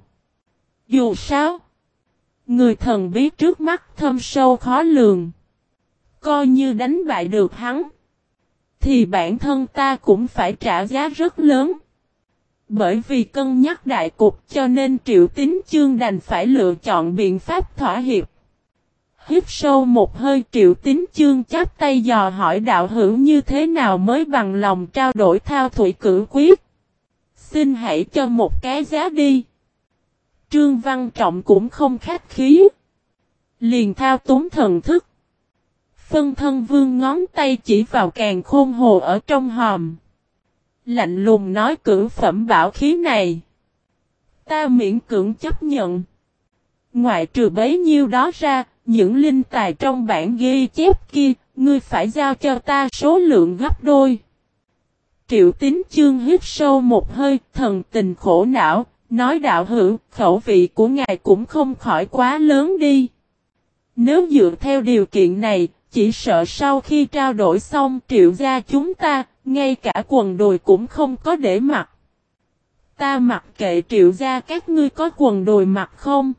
[SPEAKER 1] Dù sao, người thần bí trước mắt thâm sâu khó lường. Coi như đánh bại được hắn, thì bản thân ta cũng phải trả giá rất lớn. Bởi vì cân nhắc đại cục cho nên Triệu Tín Chương đành phải lựa chọn biện pháp thỏa hiệp. Hít sâu một hơi Triệu Tín Chương chắp tay dò hỏi đạo hữu như thế nào mới bằng lòng trao đổi thao thủy cử quyết. Xin hãy cho một cái giá đi. Trương Văn Trọng cũng không khách khí. Liền thao túng thần thức. Phân thân vương ngón tay chỉ vào càn khôn hồ ở trong hòm. Lạnh lùng nói cử phẩm bảo khí này. Ta miễn cưỡng chấp nhận. Ngoại trừ bấy nhiêu đó ra, những linh tài trong bản ghi chép kia, ngươi phải giao cho ta số lượng gấp đôi. Triệu Tín Chương hít sâu một hơi, thần tình khổ não, nói đạo hữu, khẩu vị của ngài cũng không khỏi quá lớn đi. Nếu dựa theo điều kiện này, chỉ sợ sau khi trao đổi xong Triệu gia chúng ta, ngay cả quần đùi cũng không có để mặc. Ta mặc kệ Triệu gia các ngươi có quần đùi mặc không?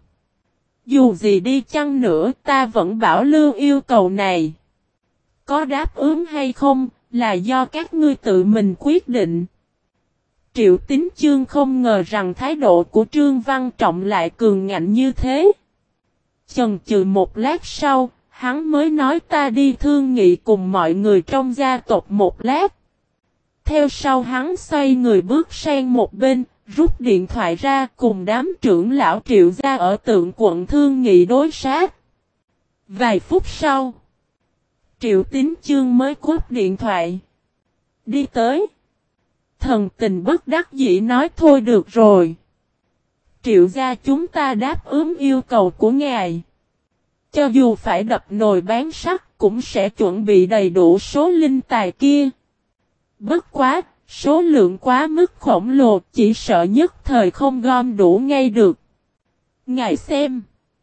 [SPEAKER 1] Dù gì đi chăng nữa ta vẫn bảo lưu yêu cầu này. Có đáp ứng hay không là do các ngươi tự mình quyết định. Triệu Tín Chương không ngờ rằng thái độ của Trương Văn Trọng lại cường ngạnh như thế. Chần chừ một lát sau, hắn mới nói ta đi thương nghị cùng mọi người trong gia tộc một lát. Theo sau hắn xoay người bước sang một bên, rút điện thoại ra cùng đám trưởng lão Triệu gia ở Tượng Quận thương nghị đối sát. Vài phút sau, Triệu Tín Chương mới cúp điện thoại. Đi tới. Thần tình bất đắc dĩ nói thôi được rồi. Triệu gia chúng ta đáp ứng yêu cầu của ngài. Cho dù phải đập nồi bán sắt cũng sẽ chuẩn bị đầy đủ số linh tài kia. Bất quá, số lượng quá mức khổng lồ chỉ sợ nhất thời không gom đủ ngay được. Ngài xem.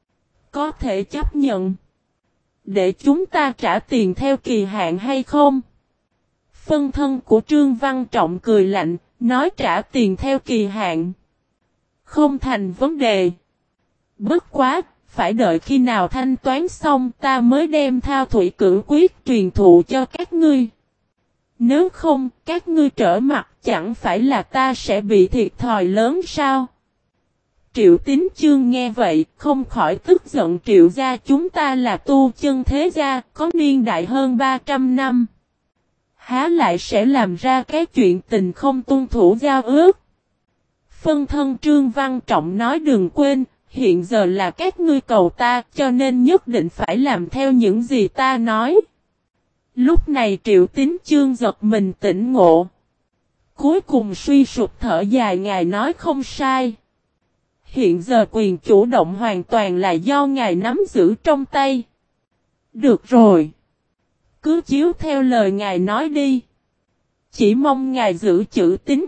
[SPEAKER 1] Có thể chấp nhận. Để chúng ta trả tiền theo kỳ hạn hay không? Phân thân của Trương Văn Trọng cười lạnh, nói trả tiền theo kỳ hạn. Không thành vấn đề. Bất quá, phải đợi khi nào thanh toán xong ta mới đem thao thủy cử quyết truyền thụ cho các ngươi. Nếu không, các ngươi trở mặt chẳng phải là ta sẽ bị thiệt thòi lớn sao? Triệu Tín Chương nghe vậy, không khỏi tức giận Triệu gia chúng ta là tu chân thế gia, có niên đại hơn ba trăm năm. Há lại sẽ làm ra cái chuyện tình không tuân thủ giao ước. Phân thân Trương Văn Trọng nói đừng quên, hiện giờ là các ngươi cầu ta cho nên nhất định phải làm theo những gì ta nói. Lúc này Triệu Tín Chương giật mình tỉnh ngộ. Cuối cùng suy sụp thở dài ngài nói không sai. Hiện giờ quyền chủ động hoàn toàn là do ngài nắm giữ trong tay. Được rồi. Cứ chiếu theo lời ngài nói đi. Chỉ mong ngài giữ chữ tín.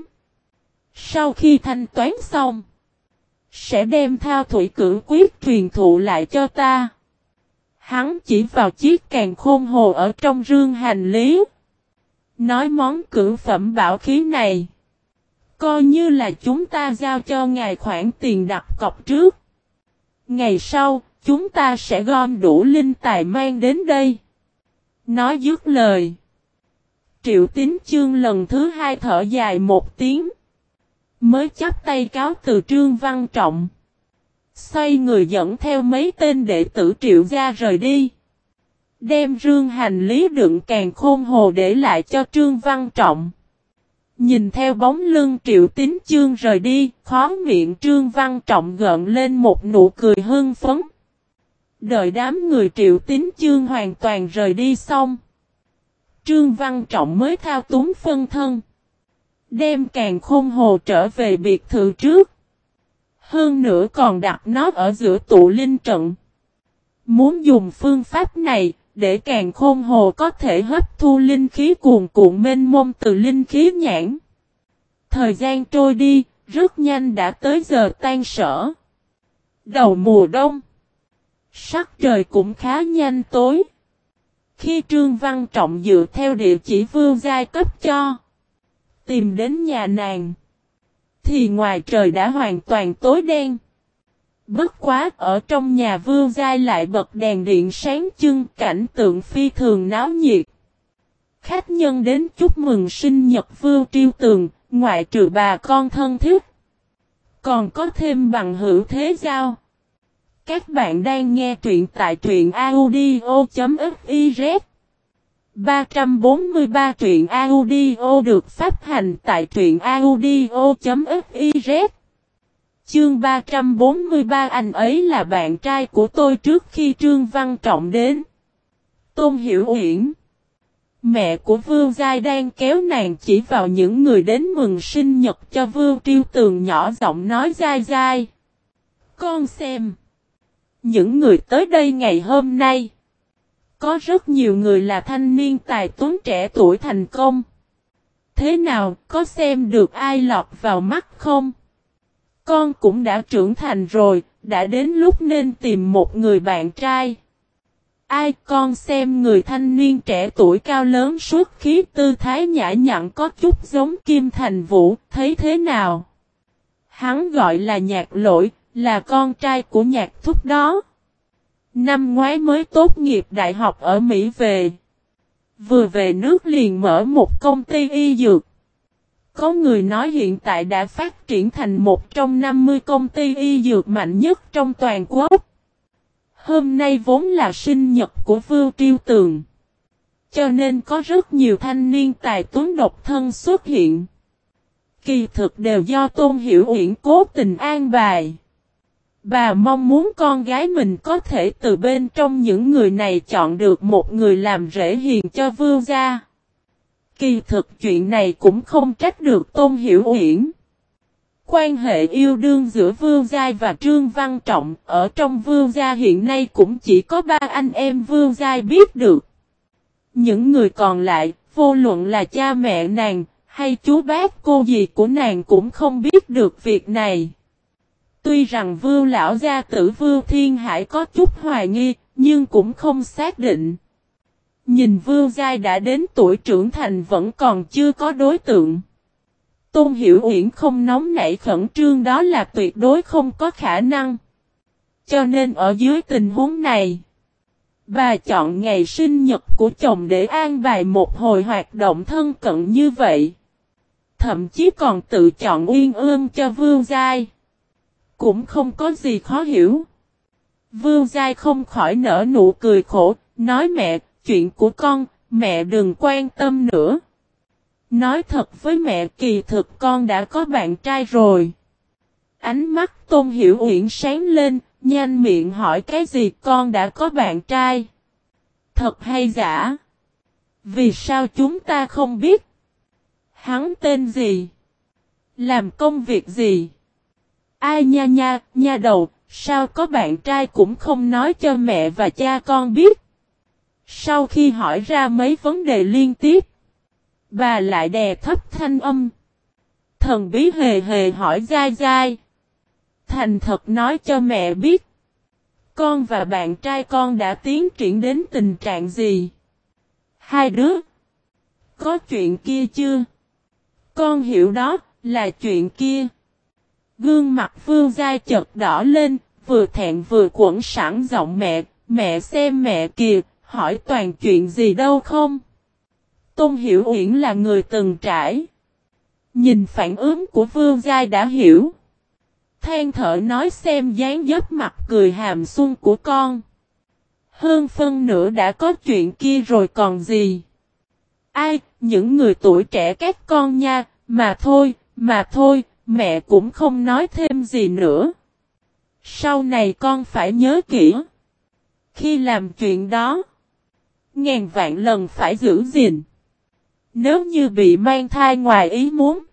[SPEAKER 1] Sau khi thanh toán xong, sẽ đem thao thủy cử quyết truyền thụ lại cho ta. Hắn chỉ vào chiếc càn khôn hồ ở trong rương hành lý. Nói món cửu phẩm bảo khí này. Coi như là chúng ta giao cho ngài khoản tiền đặt cọc trước. Ngày sau, chúng ta sẽ gom đủ linh tài mang đến đây. Nói dứt lời. Triệu Tín Chương lần thứ hai thở dài một tiếng. Mới chắp tay cáo từ Trương Văn Trọng. Xoay người dẫn theo mấy tên đệ tử Triệu gia rời đi. Đem rương hành lý đựng càn khôn hồ để lại cho Trương Văn Trọng. Nhìn theo bóng lưng Triệu Tín Chương rời đi, khóe miệng Trương Văn Trọng gợn lên một nụ cười hưng phấn. Đợi đám người Triệu Tín Chương hoàn toàn rời đi xong. Trương Văn Trọng mới thao túng phân thân. Đem càn khôn hồ trở về biệt thự trước. Hơn nữa còn đặt nó ở giữa tụ linh trận. Muốn dùng phương pháp này, để càn khôn hồ có thể hấp thu linh khí cuồn cuộn mênh mông từ linh khí nhãn. Thời gian trôi đi, rất nhanh đã tới giờ tan sở. Đầu mùa đông. Sắc trời cũng khá nhanh tối. Khi Trương Văn Trọng dựa theo địa chỉ Vương Giai cấp cho, tìm đến nhà nàng, thì ngoài trời đã hoàn toàn tối đen. Bất quá ở trong nhà Vương Giai lại bật đèn điện sáng trưng, cảnh tượng phi thường náo nhiệt. Khách nhân đến chúc mừng sinh nhật Vương Triêu Tường, ngoại trừ bà con thân thiết, còn có thêm bằng hữu thế giao. Các bạn đang nghe truyện tại truyện audio.fiz. ba trăm bốn mươi ba truyện audio được phát hành tại truyện audio.fiz. Chương ba trăm bốn mươi ba anh ấy là bạn trai của tôi trước khi Trương Văn Trọng đến. Tôn Hiểu Uyển. Mẹ của Vương Giai đang kéo nàng chỉ vào những người đến mừng sinh nhật cho Vương Triêu Tường, nhỏ giọng nói: Giai Giai, con xem. Những người tới đây ngày hôm nay, có rất nhiều người là thanh niên tài tuấn trẻ tuổi thành công. Thế nào, có xem được ai lọt vào mắt không? Con cũng đã trưởng thành rồi, đã đến lúc nên tìm một người bạn trai. Ai, con xem người thanh niên trẻ tuổi cao lớn xuất khí, tư thái nhã nhặn có chút giống Kim Thành Vũ, thấy thế nào? Hắn gọi là Nhạc Lỗi, là con trai của Nhạc Thúc đó. Năm ngoái mới tốt nghiệp đại học ở Mỹ về. Vừa về nước liền mở một công ty y dược. Có người nói hiện tại đã phát triển thành một trong năm mươi công ty y dược mạnh nhất trong toàn quốc. Hôm nay vốn là sinh nhật của Vương Triêu Tường, cho nên có rất nhiều thanh niên tài tuấn độc thân xuất hiện. Kỳ thực đều do Tôn Hiểu Uyển cố tình an bài. Bà mong muốn con gái mình có thể từ bên trong những người này chọn được một người làm rể hiền cho Vương gia. Kỳ thực chuyện này cũng không trách được Tôn Hiểu Uyển. Quan hệ yêu đương giữa Vương Giai và Trương Văn Trọng ở trong Vương gia hiện nay cũng chỉ có ba anh em Vương Giai biết được. Những người còn lại, vô luận là cha mẹ nàng, hay chú bác cô dì của nàng cũng không biết được việc này. Tuy rằng Vương lão gia tử Vương Thiên Hải có chút hoài nghi, nhưng cũng không xác định. Nhìn Vương Giai đã đến tuổi trưởng thành vẫn còn chưa có đối tượng. Tôn Hiểu Uyển không nóng nảy khẩn trương đó là tuyệt đối không có khả năng. Cho nên ở dưới tình huống này, bà chọn ngày sinh nhật của chồng để an bài một hồi hoạt động thân cận như vậy. Thậm chí còn tự chọn uyên ương cho Vương Giai. Cũng không có gì khó hiểu. Vương Giai không khỏi nở nụ cười khổ, nói: mẹ, chuyện của con, mẹ đừng quan tâm nữa. Nói thật với mẹ, kỳ thực con đã có bạn trai rồi. Ánh mắt Tôn Hiểu Uyển sáng lên, nhanh miệng hỏi: cái gì, con đã có bạn trai? Thật hay giả? Vì sao chúng ta không biết? Hắn tên gì? Làm công việc gì? Ai nha nha, nha đầu, sao có bạn trai cũng không nói cho mẹ và cha con biết? Sau khi hỏi ra mấy vấn đề liên tiếp, bà lại đè thấp thanh âm. Thần bí hề hề hỏi Giai Giai. Thành thật nói cho mẹ biết. Con và bạn trai con đã tiến triển đến tình trạng gì? Hai đứa. Có chuyện kia chưa? Con hiểu đó, là chuyện kia. Gương mặt Vương Giai chợt đỏ lên, vừa thẹn vừa quẫn sẵn giọng mẹ, mẹ xem mẹ kìa, hỏi toàn chuyện gì đâu không? Tôn Hiểu Uyển là người từng trải. Nhìn phản ứng của Vương Giai đã hiểu. Than thở nói xem dáng dấp mặt cười hàm xuân của con. Hơn phân nửa đã có chuyện kia rồi còn gì. Ai, những người tuổi trẻ các con nha, mà thôi, mà thôi, mẹ cũng không nói thêm gì nữa. Sau này con phải nhớ kỹ. Khi làm chuyện đó, ngàn vạn lần phải giữ gìn. Nếu như bị mang thai ngoài ý muốn,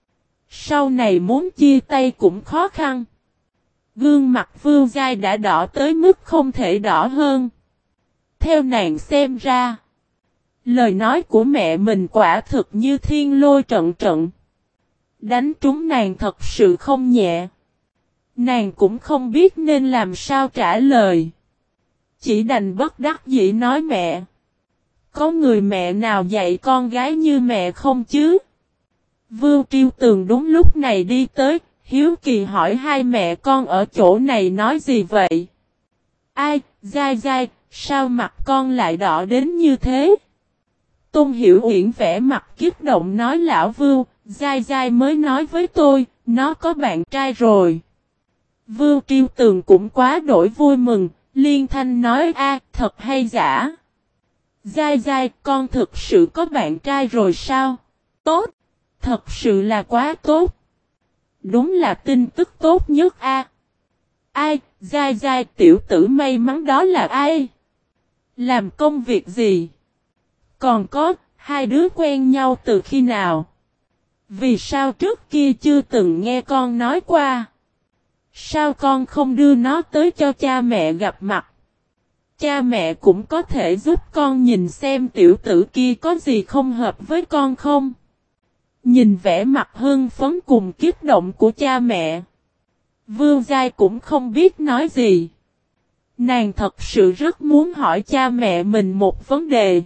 [SPEAKER 1] sau này muốn chia tay cũng khó khăn. Gương mặt Vương Giai đã đỏ tới mức không thể đỏ hơn. Theo nàng xem ra, lời nói của mẹ mình quả thực như thiên lôi trận trận. Đánh trúng nàng thật sự không nhẹ. Nàng cũng không biết nên làm sao trả lời. Chỉ đành bất đắc dĩ nói mẹ. Có người mẹ nào dạy con gái như mẹ không chứ? Vương Triêu Tường đúng lúc này đi tới, hiếu kỳ hỏi hai mẹ con ở chỗ này nói gì vậy? Ai, Giai Giai, sao mặt con lại đỏ đến như thế? Tôn Hiểu Uyển vẻ mặt kích động nói lão Vương, Giai Giai mới nói với tôi, nó có bạn trai rồi. Vương Triêu Tường cũng quá đổi vui mừng, liên thanh nói a thật hay giả? Giai Giai, con thực sự có bạn trai rồi sao? Tốt, thật sự là quá tốt. Đúng là tin tức tốt nhất a. À. Ai, Giai Giai tiểu tử may mắn đó là ai? Làm công việc gì? Còn có, hai đứa quen nhau từ khi nào? Vì sao trước kia chưa từng nghe con nói qua? Sao con không đưa nó tới cho cha mẹ gặp mặt? Cha mẹ cũng có thể giúp con nhìn xem tiểu tử kia có gì không hợp với con không? Nhìn vẻ mặt hưng phấn cùng kích động của cha mẹ. Vương Giai cũng không biết nói gì. Nàng thật sự rất muốn hỏi cha mẹ mình một vấn đề.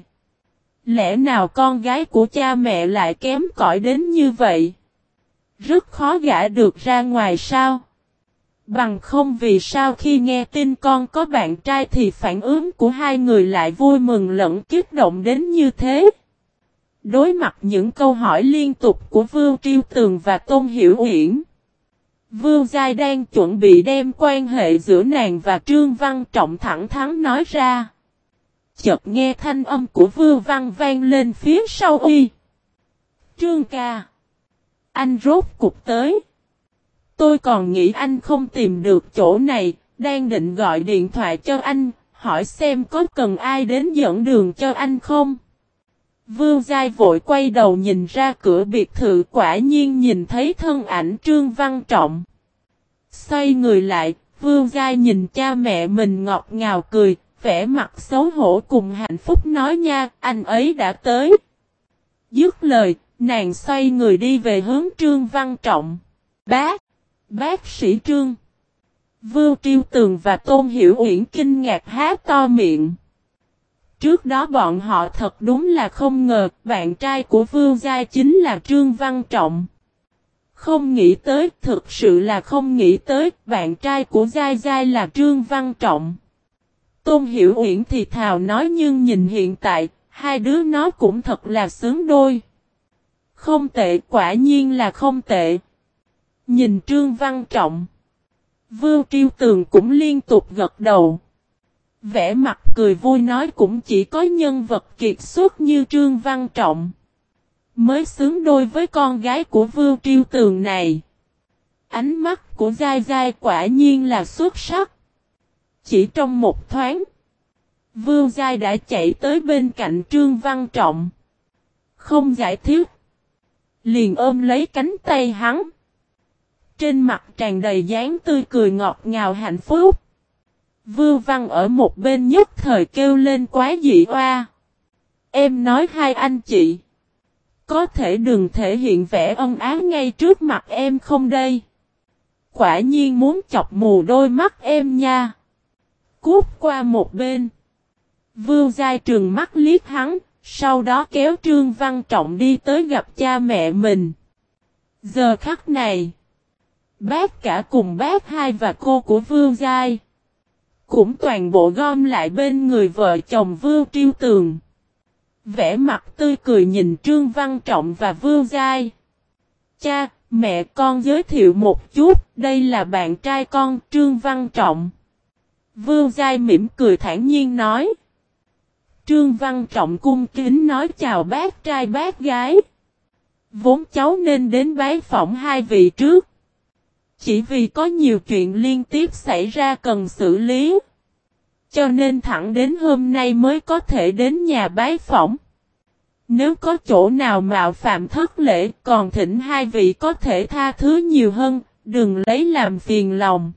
[SPEAKER 1] Lẽ nào con gái của cha mẹ lại kém cỏi đến như vậy? Rất khó gả được ra ngoài sao? Bằng không vì sao khi nghe tin con có bạn trai thì phản ứng của hai người lại vui mừng lẫn kích động đến như thế? Đối mặt những câu hỏi liên tục của Vương Triêu Tường và Tôn Hiểu Uyển, Vương Giai đang chuẩn bị đem quan hệ giữa nàng và Trương Văn Trọng thẳng thắn nói ra. Chợt nghe thanh âm của Vương Văn vang lên phía sau y. Trương ca, anh rốt cục tới. Tôi còn nghĩ anh không tìm được chỗ này, đang định gọi điện thoại cho anh, hỏi xem có cần ai đến dẫn đường cho anh không. Vương Giai vội quay đầu nhìn ra cửa biệt thự, quả nhiên nhìn thấy thân ảnh Trương Văn Trọng. Xoay người lại, Vương Giai nhìn cha mẹ mình ngọt ngào cười, vẻ mặt xấu hổ cùng hạnh phúc nói nha, anh ấy đã tới. Dứt lời, nàng xoay người đi về hướng Trương Văn Trọng. Bác! Bác sĩ Trương! Vương Triêu Tường và Tôn Hiểu Uyển kinh ngạc há to miệng. Trước đó bọn họ thật đúng là không ngờ bạn trai của Vương Giai chính là Trương Văn Trọng. Không nghĩ tới, thực sự là không nghĩ tới, bạn trai của Giai Giai là Trương Văn Trọng. Tôn Hiểu Uyển thì thào nói nhưng nhìn hiện tại, hai đứa nó cũng thật là xứng đôi. Không tệ, quả nhiên là không tệ. Nhìn Trương Văn Trọng, Vương Triêu Tường cũng liên tục gật đầu. Vẻ mặt cười vui nói cũng chỉ có nhân vật kiệt xuất như Trương Văn Trọng mới xứng đôi với con gái của Vương Triêu Tường này. Ánh mắt của Giai Giai quả nhiên là xuất sắc. Chỉ trong một thoáng, Vương Giai đã chạy tới bên cạnh Trương Văn Trọng. Không giải thích, liền ôm lấy cánh tay hắn. Trên mặt tràn đầy dáng tươi cười ngọt ngào hạnh phúc. Vương Văn ở một bên nhất thời kêu lên quá dị oa. Em nói hai anh chị, có thể đừng thể hiện vẻ ân ái ngay trước mặt em không đây? Quả nhiên muốn chọc mù đôi mắt em nha. Cút qua một bên. Vưu Giai trừng mắt liếc hắn, sau đó kéo Trương Văn Trọng đi tới gặp cha mẹ mình. Giờ khắc này, bác cả cùng bác hai và cô của Vưu Giai cũng toàn bộ gom lại bên người vợ chồng Vưu Triêu Tường. Vẻ mặt tươi cười nhìn Trương Văn Trọng và Vưu Giai. Cha, mẹ con giới thiệu một chút, đây là bạn trai con Trương Văn Trọng. Vưu Giai mỉm cười thản nhiên nói. Trương Văn Trọng cung kính nói chào bác trai bác gái. Vốn cháu nên đến bái phỏng hai vị trước. Chỉ vì có nhiều chuyện liên tiếp xảy ra cần xử lý. Cho nên thẳng đến hôm nay mới có thể đến nhà bái phỏng. Nếu có chỗ nào mạo phạm thất lễ còn thỉnh hai vị có thể tha thứ nhiều hơn, đừng lấy làm phiền lòng.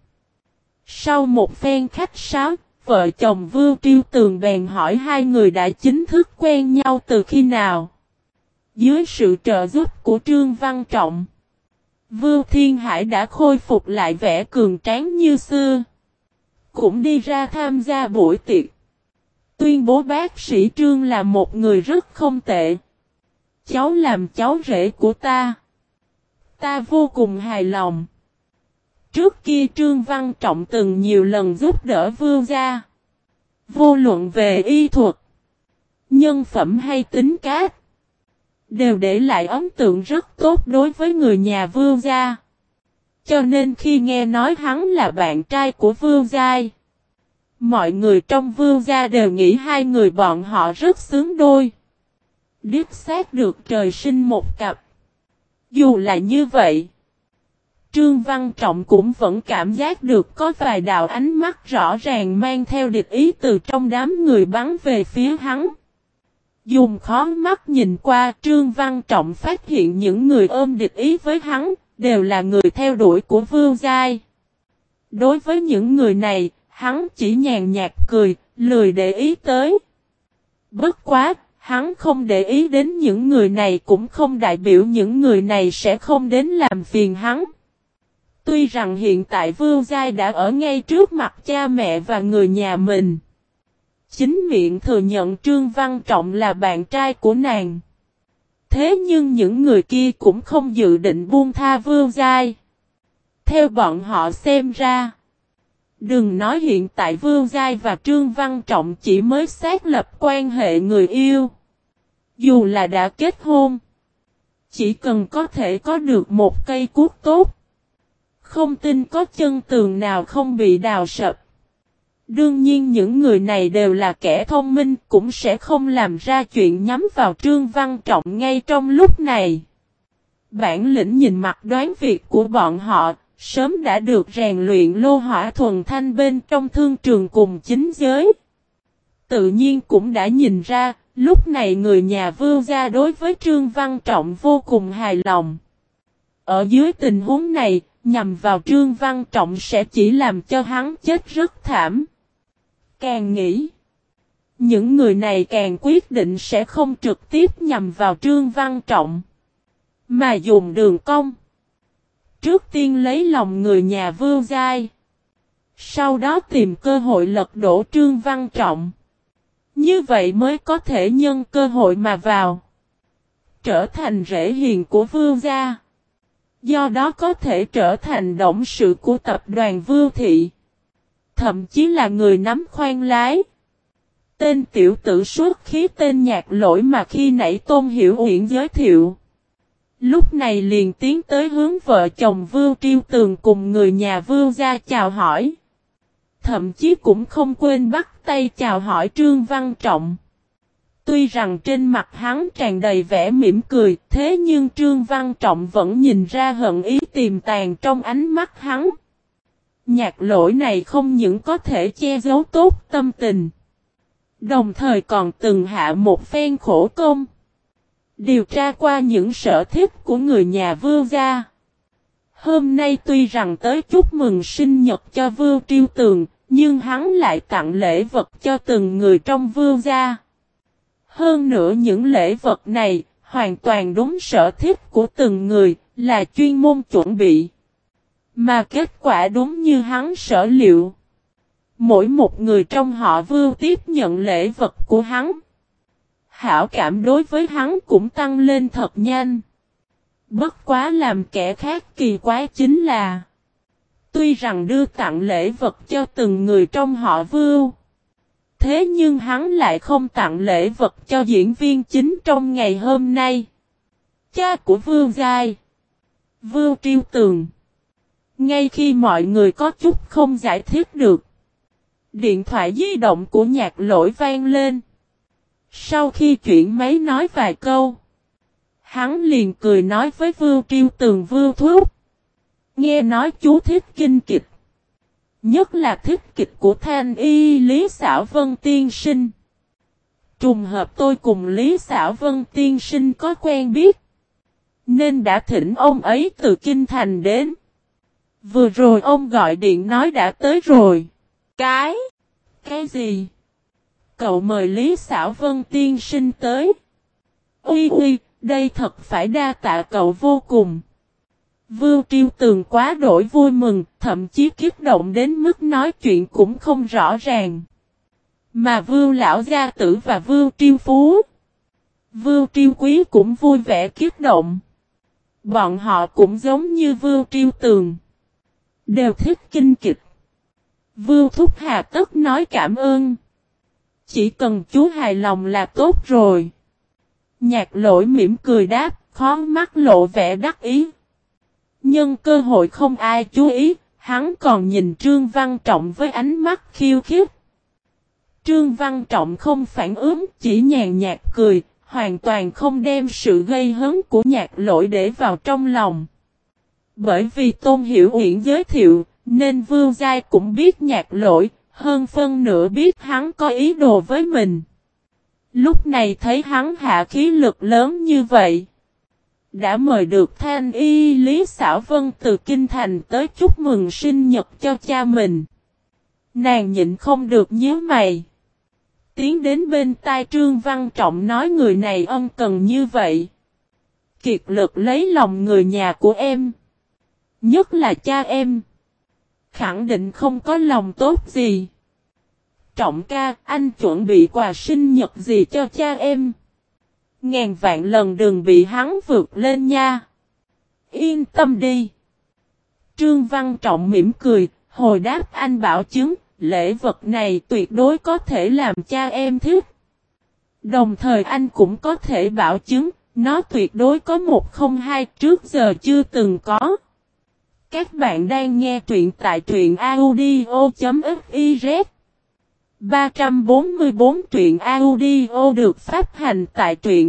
[SPEAKER 1] Sau một phen khách sáo, vợ chồng Vưu Triêu Tường bèn hỏi hai người đã chính thức quen nhau từ khi nào. Dưới sự trợ giúp của Trương Văn Trọng, Vưu Thiên Hải đã khôi phục lại vẻ cường tráng như xưa. Cũng đi ra tham gia buổi tiệc. Tuyên bố bác sĩ Trương là một người rất không tệ. Cháu làm cháu rể của ta. Ta vô cùng hài lòng. Trước kia Trương Văn Trọng từng nhiều lần giúp đỡ Vưu gia. Vô luận về y thuật, nhân phẩm hay tính cách, đều để lại ấn tượng rất tốt đối với người nhà Vưu gia. Cho nên khi nghe nói hắn là bạn trai của Vưu Giai, mọi người trong Vưu gia đều nghĩ hai người bọn họ rất xứng đôi. Đích xác được trời sinh một cặp. Dù là như vậy, Trương Văn Trọng cũng vẫn cảm giác được có vài đạo ánh mắt rõ ràng mang theo địch ý từ trong đám người bắn về phía hắn. Dùng khó mắt nhìn qua, Trương Văn Trọng phát hiện những người ôm địch ý với hắn, đều là người theo đuổi của Vưu Giai. Đối với những người này, hắn chỉ nhàn nhạt cười, lười để ý tới. Bất quá, hắn không để ý đến những người này cũng không đại biểu những người này sẽ không đến làm phiền hắn. Tuy rằng hiện tại Vưu Giai đã ở ngay trước mặt cha mẹ và người nhà mình. Chính miệng thừa nhận Trương Văn Trọng là bạn trai của nàng. Thế nhưng những người kia cũng không dự định buông tha Vưu Giai. Theo bọn họ xem ra, đừng nói hiện tại Vưu Giai và Trương Văn Trọng chỉ mới xác lập quan hệ người yêu. Dù là đã kết hôn, chỉ cần có thể có được một cây cuốc tốt, không tin có chân tường nào không bị đào sập. Đương nhiên những người này đều là kẻ thông minh, cũng sẽ không làm ra chuyện nhắm vào Trương Văn Trọng ngay trong lúc này. Bản lĩnh nhìn mặt đoán việc của bọn họ, sớm đã được rèn luyện lô hỏa thuần thanh bên trong thương trường cùng chính giới. Tự nhiên cũng đã nhìn ra, lúc này người nhà Vưu gia đối với Trương Văn Trọng vô cùng hài lòng. Ở dưới tình huống này, nhằm vào Trương Văn Trọng sẽ chỉ làm cho hắn chết rất thảm. Càng nghĩ, những người này càng quyết định sẽ không trực tiếp nhằm vào Trương Văn Trọng, mà dùng đường cong. Trước tiên lấy lòng người nhà Vưu Giai, sau đó tìm cơ hội lật đổ Trương Văn Trọng. Như vậy mới có thể nhân cơ hội mà vào, trở thành rễ hiền của Vưu gia. Do đó có thể trở thành董sự của tập đoàn Vưu Thị. Thậm chí là người nắm khoan lái. Tên tiểu tử xuất khí tên Nhạc Lỗi mà khi nãy Tôn Hiểu Uyển giới thiệu. Lúc này liền tiến tới hướng vợ chồng Vưu Triêu Tường cùng người nhà Vưu gia chào hỏi. Thậm chí cũng không quên bắt tay chào hỏi Trương Văn Trọng. Tuy rằng trên mặt hắn tràn đầy vẻ mỉm cười, thế nhưng Trương Văn Trọng vẫn nhìn ra hận ý tiềm tàng trong ánh mắt hắn. Nhạc Lỗi này không những có thể che giấu tốt tâm tình, đồng thời còn từng hạ một phen khổ công, điều tra qua những sở thích của người nhà Vưu gia. Hôm nay tuy rằng tới chúc mừng sinh nhật cho Vưu Triêu Tường, nhưng hắn lại tặng lễ vật cho từng người trong Vưu gia. Hơn nữa những lễ vật này, hoàn toàn đúng sở thích của từng người, là chuyên môn chuẩn bị. Mà kết quả đúng như hắn sở liệu. Mỗi một người trong họ Vưu tiếp nhận lễ vật của hắn. Hảo cảm đối với hắn cũng tăng lên thật nhanh. Bất quá làm kẻ khác kỳ quái chính là tuy rằng đưa tặng lễ vật cho từng người trong họ Vưu, thế nhưng hắn lại không tặng lễ vật cho diễn viên chính trong ngày hôm nay. Cha của Vưu Giai, Vưu Triêu Tường. Ngay khi mọi người có chút không giải thích được, điện thoại di động của Nhạc Lỗi vang lên. Sau khi chuyển máy nói vài câu, hắn liền cười nói với Vưu Triêu Tường: Vưu Thúc, nghe nói chú thích kinh kịch, nhất là thích kịch của Thanh Y Lý Xảo Vân tiên sinh. Trùng hợp tôi cùng Lý Xảo Vân tiên sinh có quen biết, nên đã thỉnh ông ấy từ Kinh Thành đến. Vừa rồi ông gọi điện nói đã tới rồi. Cái? Cái gì? Cậu mời Lý Xảo Vân tiên sinh tới? Ui ui, đây thật phải đa tạ cậu vô cùng. Vưu Triêu Tường quá đổi vui mừng, thậm chí kích động đến mức nói chuyện cũng không rõ ràng. Mà Vưu Lão Gia Tử và Vưu Triêu Phú, Vưu Triêu Quý cũng vui vẻ kích động. Bọn họ cũng giống như Vưu Triêu Tường, đều thích kinh kịch. Vưu Thúc hà tất nói cảm ơn. Chỉ cần chú hài lòng là tốt rồi. Nhạc Lỗi mỉm cười đáp, khó mắt lộ vẻ đắc ý. Nhân cơ hội không ai chú ý, hắn còn nhìn Trương Văn Trọng với ánh mắt khiêu khích. Trương Văn Trọng không phản ứng, chỉ nhàn nhạt cười, hoàn toàn không đem sự gây hấn của Nhạc Lỗi để vào trong lòng. Bởi vì Tôn Hiểu Uyển giới thiệu, nên Vưu Giai cũng biết Nhạc Lỗi, hơn phân nửa biết hắn có ý đồ với mình. Lúc này thấy hắn hạ khí lực lớn như vậy, đã mời được Thanh Y Lý Xảo Vân từ Kinh Thành tới chúc mừng sinh nhật cho cha mình. Nàng nhịn không được nhíu mày, tiến đến bên tai Trương Văn Trọng nói: người này ân cần như vậy, kiệt lực lấy lòng người nhà của em, nhất là cha em, khẳng định không có lòng tốt gì. Trọng ca, anh chuẩn bị quà sinh nhật gì cho cha em? Ngàn vạn lần đừng bị hắn vượt lên nha. Yên tâm đi. Trương Văn Trọng mỉm cười, hồi đáp: anh bảo chứng, lễ vật này tuyệt đối có thể làm cha em thích. Đồng thời anh cũng có thể bảo chứng, nó tuyệt đối có một không hai trước giờ chưa từng có. Các bạn đang nghe truyện tại truyện audio.fiz. ba trăm bốn mươi tư truyện audio được phát hành tại truyện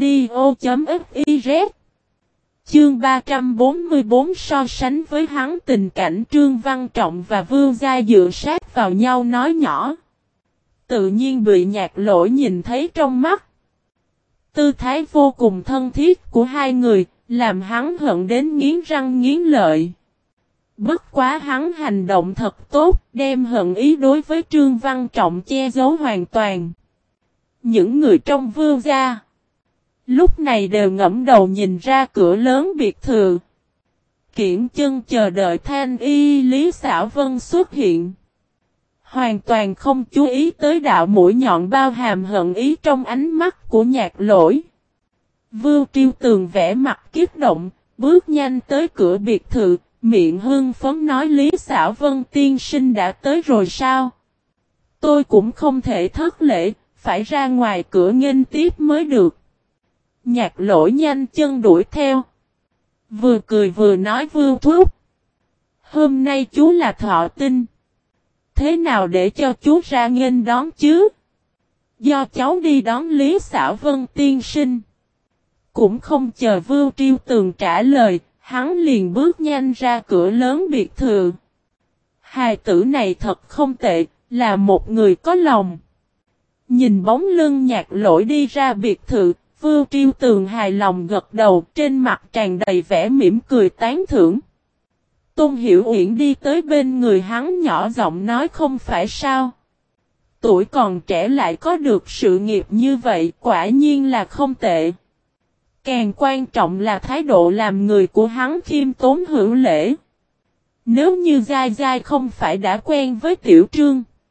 [SPEAKER 1] audio.fiz. Chương ba trăm bốn mươi tư so sánh với hắn, tình cảnh Trương Văn Trọng và Vưu Giai dựa sát vào nhau nói nhỏ, tự nhiên bị Nhạc Lỗi nhìn thấy trong mắt. Tư thái vô cùng thân thiết của hai người, làm hắn hận đến nghiến răng nghiến lợi. Bất quá hắn hành động thật tốt, đem hận ý đối với Trương Văn Trọng che giấu hoàn toàn. Những người trong Vưu gia lúc này đều ngẫm đầu nhìn ra cửa lớn biệt thự, kiễng chân chờ đợi Thanh Y Lý Xảo Vân xuất hiện. Hoàn toàn không chú ý tới đạo mũi nhọn bao hàm hận ý trong ánh mắt của Nhạc Lỗi. Vưu Triêu Tường vẽ mặt kích động, bước nhanh tới cửa biệt thự, miệng hưng phấn nói: Lý Xảo Vân tiên sinh đã tới rồi sao? Tôi cũng không thể thất lễ, phải ra ngoài cửa nghênh tiếp mới được. Nhạc Lỗi nhanh chân đuổi theo, vừa cười vừa nói: Vưu Thúc, hôm nay chú là thọ tinh, thế nào để cho chú ra nghênh đón chứ? Do cháu đi đón Lý Xảo Vân tiên sinh. Cũng không chờ Vưu Triêu Tường trả lời, hắn liền bước nhanh ra cửa lớn biệt thự. Hài tử này thật không tệ, là một người có lòng. Nhìn bóng lưng Nhạc Lỗi đi ra biệt thự, Vưu Triêu Tường hài lòng gật đầu, trên mặt tràn đầy vẻ mỉm cười tán thưởng. Tôn Hiểu Uyển đi tới bên người hắn nhỏ giọng nói: không phải sao? Tuổi còn trẻ lại có được sự nghiệp như vậy, quả nhiên là không tệ. Càng quan trọng là thái độ làm người của hắn khiêm tốn hữu lễ. Nếu như Giai Giai không phải đã quen với Tiểu Trương,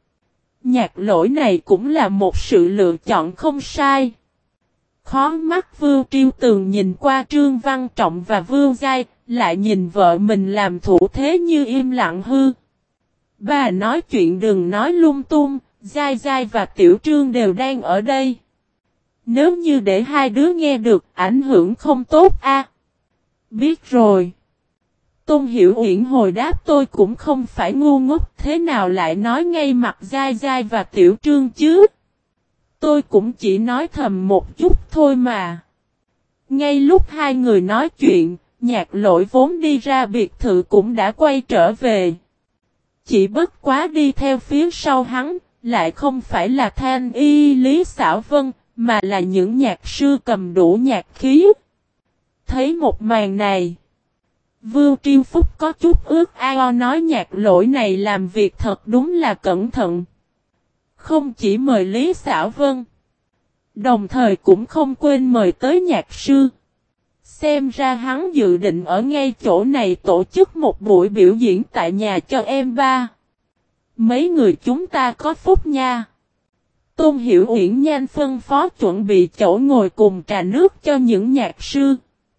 [SPEAKER 1] Nhạc lỗi này cũng là một sự lựa chọn không sai. Khó mắt Vưu Triêu Tường nhìn qua Trương Văn Trọng và Vưu Giai, lại nhìn vợ mình làm thủ thế như im lặng hư. Bà nói chuyện đừng nói lung tung, Giai Giai và Tiểu Trương đều đang ở đây. Nếu như để hai đứa nghe được, ảnh hưởng không tốt a. À? Biết rồi. Tôn Hiểu Uyển hồi đáp tôi cũng không phải ngu ngốc, thế nào lại nói ngay mặt Giai Giai và Tiểu Trương chứ? Tôi cũng chỉ nói thầm một chút thôi mà. Ngay lúc hai người nói chuyện, Nhạc Lỗi vốn đi ra biệt thự cũng đã quay trở về. Chỉ bất quá đi theo phía sau hắn, lại không phải là Thanh Y Lý Xảo Vân, mà là những nhạc sư cầm đủ nhạc khí. Thấy một màn này, Vưu Triêu Phúc có chút ước ao nói Nhạc Lỗi này làm việc thật đúng là cẩn thận. Không chỉ mời Lý Xảo Vân, đồng thời cũng không quên mời tới nhạc sư. Xem ra hắn dự định ở ngay chỗ này tổ chức một buổi biểu diễn tại nhà cho em ba. Mấy người chúng ta có phúc nha. Tôn Hiểu Uyển nhanh phân phó chuẩn bị chỗ ngồi cùng trà nước cho những nhạc sư.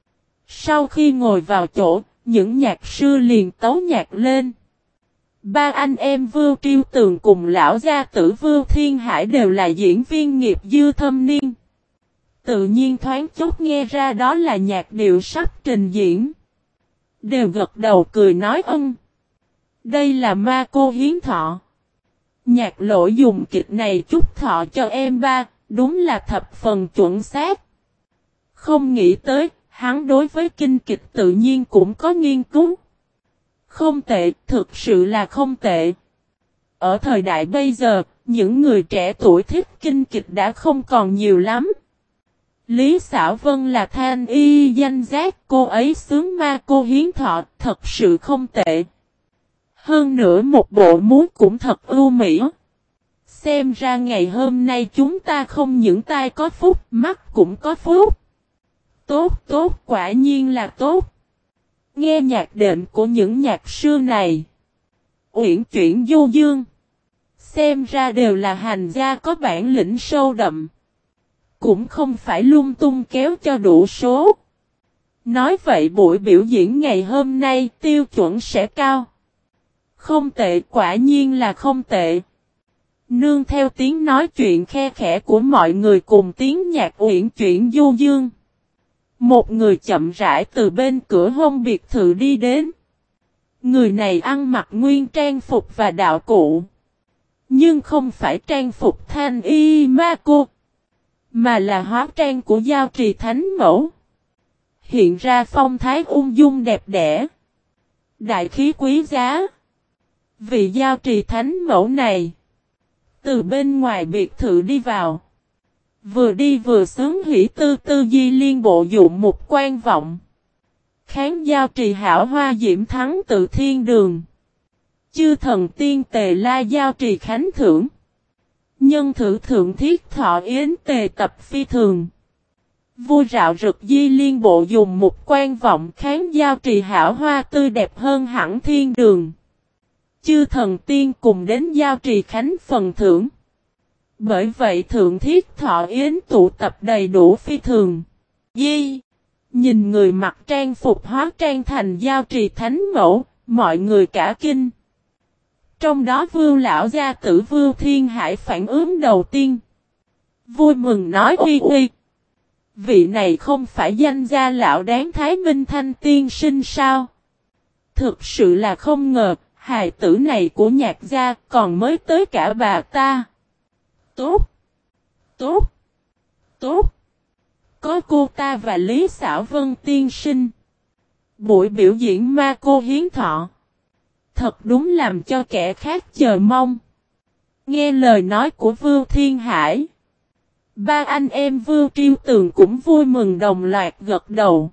[SPEAKER 1] Sau khi ngồi vào chỗ, những nhạc sư liền tấu nhạc lên. Ba anh em Vưu Triêu Tường cùng lão gia tử Vưu Thiên Hải đều là diễn viên nghiệp dư thâm niên. Tự nhiên thoáng chốc nghe ra đó là nhạc điệu sắp trình diễn. Đều gật đầu cười nói ân. Đây là Ma Cô Hiến Thọ. Nhạc Lỗi dùng kịch này chúc thọ cho em ba, đúng là thập phần chuẩn xác. Không nghĩ tới, hắn đối với kinh kịch tự nhiên cũng có nghiên cứu. Không tệ, thực sự là không tệ. Ở thời đại bây giờ, những người trẻ tuổi thích kinh kịch đã không còn nhiều lắm. Lý Xảo Vân là Thanh Y danh giác, cô ấy xướng Ma Cô Hiến Thọ, thật sự không tệ. Hơn nữa một bộ múa cũng thật ưu mỹ. Xem ra ngày hôm nay chúng ta không những tai có phúc, mắt cũng có phúc. Tốt tốt, quả nhiên là tốt. Nghe nhạc đệm của những nhạc sư này. Uyển chuyển du dương. Xem ra đều là hành gia có bản lĩnh sâu đậm. Cũng không phải lung tung kéo cho đủ số. Nói vậy buổi biểu diễn ngày hôm nay tiêu chuẩn sẽ cao. Không tệ, quả nhiên là không tệ. Nương theo tiếng nói chuyện khe khẽ của mọi người cùng tiếng nhạc uyển chuyển du dương. Một người chậm rãi từ bên cửa hông biệt thự đi đến. Người này ăn mặc nguyên trang phục và đạo cụ. Nhưng không phải trang phục Thanh Y Ma Cô, mà là hóa trang của Giao Trì Thánh Mẫu. Hiện ra phong thái ung dung đẹp đẽ. Đại khí quý giá. Vị Giao Trì Thánh Mẫu này từ bên ngoài biệt thự đi vào. Vừa đi vừa sướng hỉ tư tư di liên bộ dụng một quan vọng. Kháng Giao Trì hảo hoa diễm thắng tự thiên đường. Chư thần tiên tề la Giao Trì khánh thưởng. Nhân thử thượng thiết thọ yến tề tập phi thường. Vui rạo rực di liên bộ dùng một quan vọng kháng Giao Trì hảo hoa tươi đẹp hơn hẳn thiên đường. Chư thần tiên cùng đến Giao Trì khánh phần thưởng. Bởi vậy thượng thiết thọ yến tụ tập đầy đủ phi thường. Di. Nhìn người mặc trang phục hóa trang thành Giao Trì Thánh Mẫu, mọi người cả kinh. Trong đó Vưu lão gia tử Vưu Thiên Hải phản ứng đầu tiên. Vui mừng nói uy uy. Vị này không phải danh gia lão đáng Thái Minh Thanh tiên sinh sao? Thực sự là không ngờ, hài tử này của nhạc gia còn mới tới cả bà ta. Tốt! Tốt! Tốt! Có cô ta và Lý Xảo Vân tiên sinh. Buổi biểu diễn Ma Cô Hiến Thọ. Thật đúng làm cho kẻ khác chờ mong. Nghe lời nói của Vưu Thiên Hải. Ba anh em Vưu Triêu Tường cũng vui mừng đồng loạt gật đầu.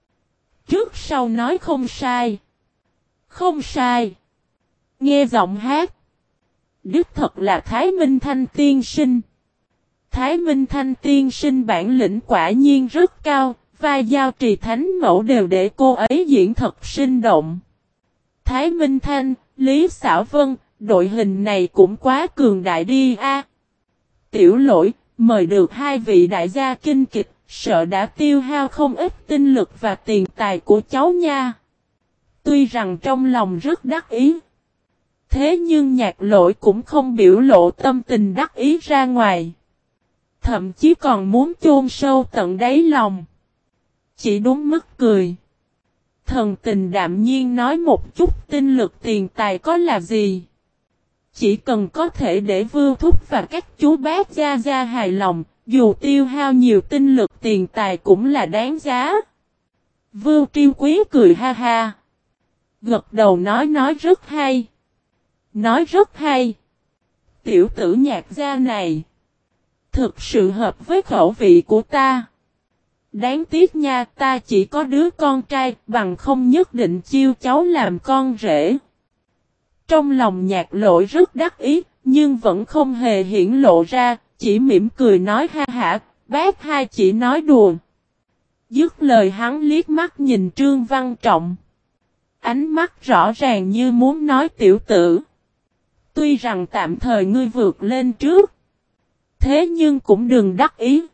[SPEAKER 1] Trước sau nói không sai. Không sai. Nghe giọng hát. Đích thật là Thái Minh Thanh tiên sinh. Thái Minh Thanh tiên sinh bản lĩnh quả nhiên rất cao. Vai Giao Trì Thánh Mẫu đều để cô ấy diễn thật sinh động. Thái Minh Thanh, Lý Xảo Vân, đội hình này cũng quá cường đại đi a. Tiểu Lỗi, mời được hai vị đại gia kinh kịch, sợ đã tiêu hao không ít tinh lực và tiền tài của cháu nha. Tuy rằng trong lòng rất đắc ý, thế nhưng Nhạc Lỗi cũng không biểu lộ tâm tình đắc ý ra ngoài. Thậm chí còn muốn chôn sâu tận đáy lòng. Chỉ đúng mức cười. Thần tình đạm nhiên nói một chút tinh lực tiền tài có là gì. Chỉ cần có thể để Vưu Thúc và các chú bác gia gia hài lòng, dù tiêu hao nhiều tinh lực tiền tài cũng là đáng giá. Vưu Triêu Quý cười ha ha. Gật đầu nói nói rất hay. Nói rất hay. Tiểu tử Nhạc gia này thực sự hợp với khẩu vị của ta. Đáng tiếc nha, ta chỉ có đứa con trai, bằng không nhất định chiêu cháu làm con rể. Trong lòng Nhạc Lỗi rất đắc ý, nhưng vẫn không hề hiển lộ ra, chỉ mỉm cười nói ha hả, bác hai chỉ nói đùa. Dứt lời hắn liếc mắt nhìn Trương Văn Trọng. Ánh mắt rõ ràng như muốn nói tiểu tử. Tuy rằng tạm thời ngươi vượt lên trước, thế nhưng cũng đừng đắc ý.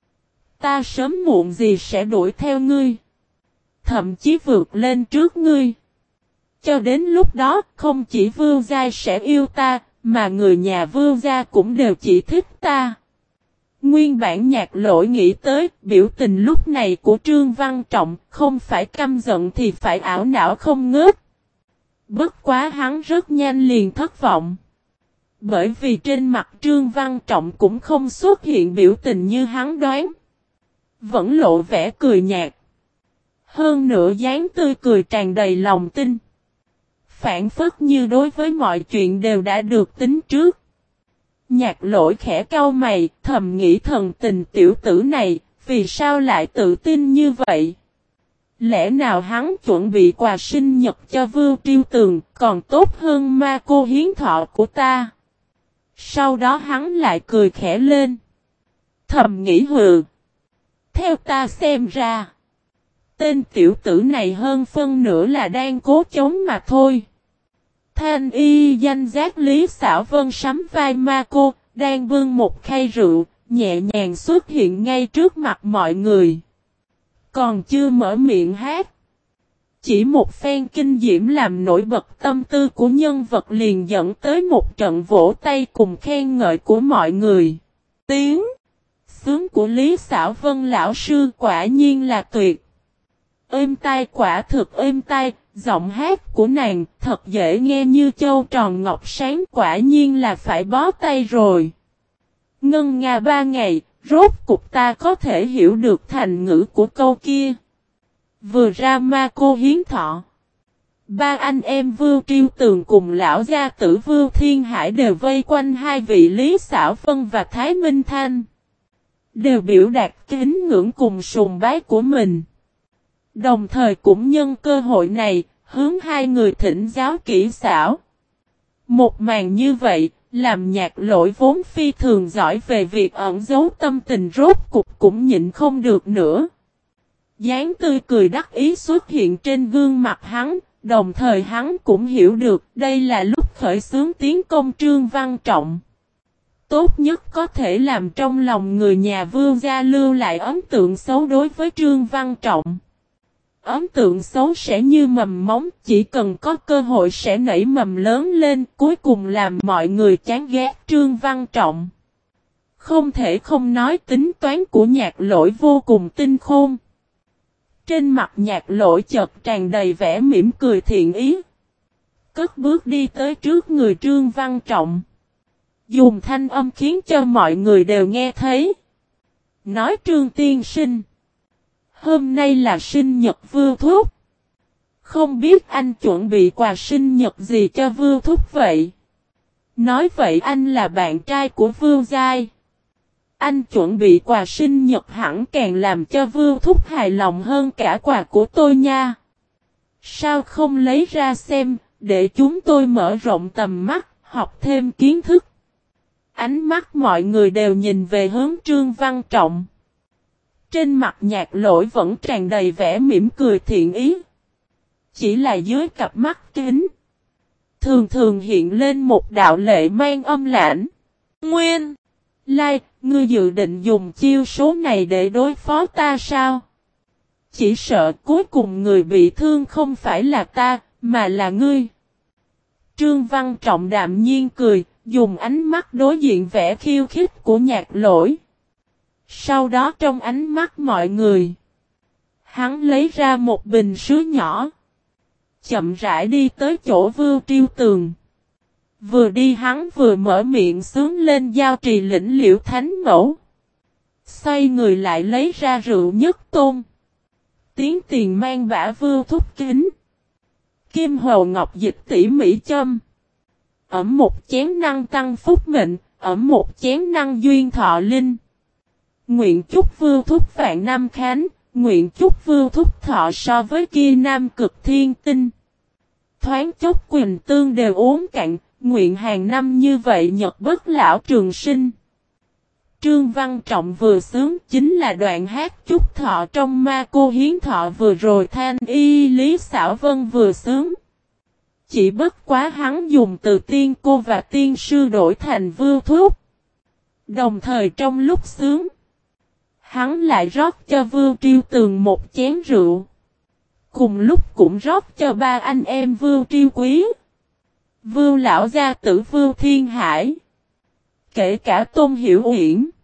[SPEAKER 1] Ta sớm muộn gì sẽ đuổi theo ngươi. Thậm chí vượt lên trước ngươi. Cho đến lúc đó, không chỉ Vưu Gia sẽ yêu ta, mà người nhà Vưu Gia cũng đều chỉ thích ta. Nguyên bản Nhạc Lỗi nghĩ tới, biểu tình lúc này của Trương Văn Trọng, không phải căm giận thì phải ảo não không ngớt. Bất quá hắn rất nhanh liền thất vọng. Bởi vì trên mặt Trương Văn Trọng cũng không xuất hiện biểu tình như hắn đoán. Vẫn lộ vẻ cười nhạt. Hơn nữa dáng tươi cười tràn đầy lòng tin. Phản phất như đối với mọi chuyện đều đã được tính trước. Nhạc Lỗi khẽ cau mày, thầm nghĩ thần tình tiểu tử này, vì sao lại tự tin như vậy? Lẽ nào hắn chuẩn bị quà sinh nhật cho Vưu Triêu Tường, còn tốt hơn ma cô hiến thọ của ta? Sau đó hắn lại cười khẽ lên. Thầm nghĩ hừ. Theo ta xem ra, tên tiểu tử này hơn phân nửa là đang cố chống mà thôi. Thanh y danh giác Lý Xảo Vân sắm vai ma cô, đang bưng một khay rượu, nhẹ nhàng xuất hiện ngay trước mặt mọi người. Còn chưa mở miệng hát. Chỉ một phen kinh diễm làm nổi bật tâm tư của nhân vật liền dẫn tới một trận vỗ tay cùng khen ngợi của mọi người. Tiếng sướng của Lý Xảo Vân lão sư quả nhiên là tuyệt. Êm tai quả thực êm tai, giọng hát của nàng thật dễ nghe như châu tròn ngọc sáng, quả nhiên là phải bó tay rồi. Ngân nga ba ngày, rốt cục ta có thể hiểu được thành ngữ của câu kia. Vừa ra ma cô hiến thọ. Ba anh em Vưu Triêu Tường cùng lão gia tử Vưu Thiên Hải đều vây quanh hai vị Lý Xảo Vân và Thái Minh Thanh. Đều biểu đạt kính ngưỡng cùng sùng bái của mình. Đồng thời cũng nhân cơ hội này, hướng hai người thỉnh giáo kỹ xảo. Một màn như vậy, làm Nhạc Lỗi vốn phi thường giỏi về việc ẩn giấu tâm tình rốt cục cũng nhịn không được nữa. Dáng tươi cười đắc ý xuất hiện trên gương mặt hắn, đồng thời hắn cũng hiểu được đây là lúc khởi xướng tiến công Trương Văn Trọng. Tốt nhất có thể làm trong lòng người nhà Vưu Gia lưu lại ấn tượng xấu đối với Trương Văn Trọng. Ấn tượng xấu sẽ như mầm móng, chỉ cần có cơ hội sẽ nảy mầm lớn lên, cuối cùng làm mọi người chán ghét Trương Văn Trọng. Không thể không nói tính toán của Nhạc Lỗi vô cùng tinh khôn. Trên mặt Nhạc Lỗi chợt tràn đầy vẻ mỉm cười thiện ý. Cất bước đi tới trước người Trương Văn Trọng. Dùng thanh âm khiến cho mọi người đều nghe thấy. Nói Trương tiên sinh. Hôm nay là sinh nhật Vưu Thúc. Không biết anh chuẩn bị quà sinh nhật gì cho Vưu Thúc vậy? Nói vậy anh là bạn trai của Vưu Giai. Anh chuẩn bị quà sinh nhật hẳn càng làm cho Vưu Thúc hài lòng hơn cả quà của tôi nha. Sao không lấy ra xem, để chúng tôi mở rộng tầm mắt, học thêm kiến thức. Ánh mắt mọi người đều nhìn về hướng Trương Văn Trọng. Trên mặt Nhạc Lỗi vẫn tràn đầy vẻ mỉm cười thiện ý. Chỉ là dưới cặp mắt kính, Thường thường hiện lên một đạo lệ mang âm lãnh. Nguyên Lai, ngươi dự định dùng chiêu số này để đối phó ta sao? Chỉ sợ cuối cùng người bị thương không phải là ta, mà là ngươi. Trương Văn Trọng đạm nhiên cười, dùng ánh mắt đối diện vẻ khiêu khích của Nhạc Lỗi. Sau đó trong ánh mắt mọi người, hắn lấy ra một bình sứ nhỏ, chậm rãi đi tới chỗ Vưu Triêu Tường. Vừa đi hắn vừa mở miệng xướng lên giao trì lĩnh liễu thánh mẫu. Xoay người lại lấy ra rượu nhất tôn. Tiếng tiền mang bả Vưu thúc kính. Kim hồ ngọc dịch tỉ mỹ châm. Ẩm một chén năng tăng phúc mệnh, ẩm một chén năng duyên thọ linh. Nguyện chúc Vưu thúc vạn năm khánh, nguyện chúc Vưu thúc thọ so với kia nam cực thiên tinh. Thoáng chốc Quỳnh Tương đều uống cạn, nguyện hàng năm như vậy nhật bất lão trường sinh. Trương Văn Trọng vừa sướng chính là đoạn hát chúc thọ trong ma cô hiến thọ vừa rồi Thanh Y Lý Xảo Vân vừa sướng. Chỉ bất quá hắn dùng từ tiên cô và tiên sư đổi thành Vưu thúc. Đồng thời trong lúc sướng, hắn lại rót cho Vưu Triêu Tường một chén rượu. Cùng lúc cũng rót cho ba anh em Vưu Triêu Quý, Vưu lão gia tử Vưu Thiên Hải, kể cả Tôn Hiểu Uyển.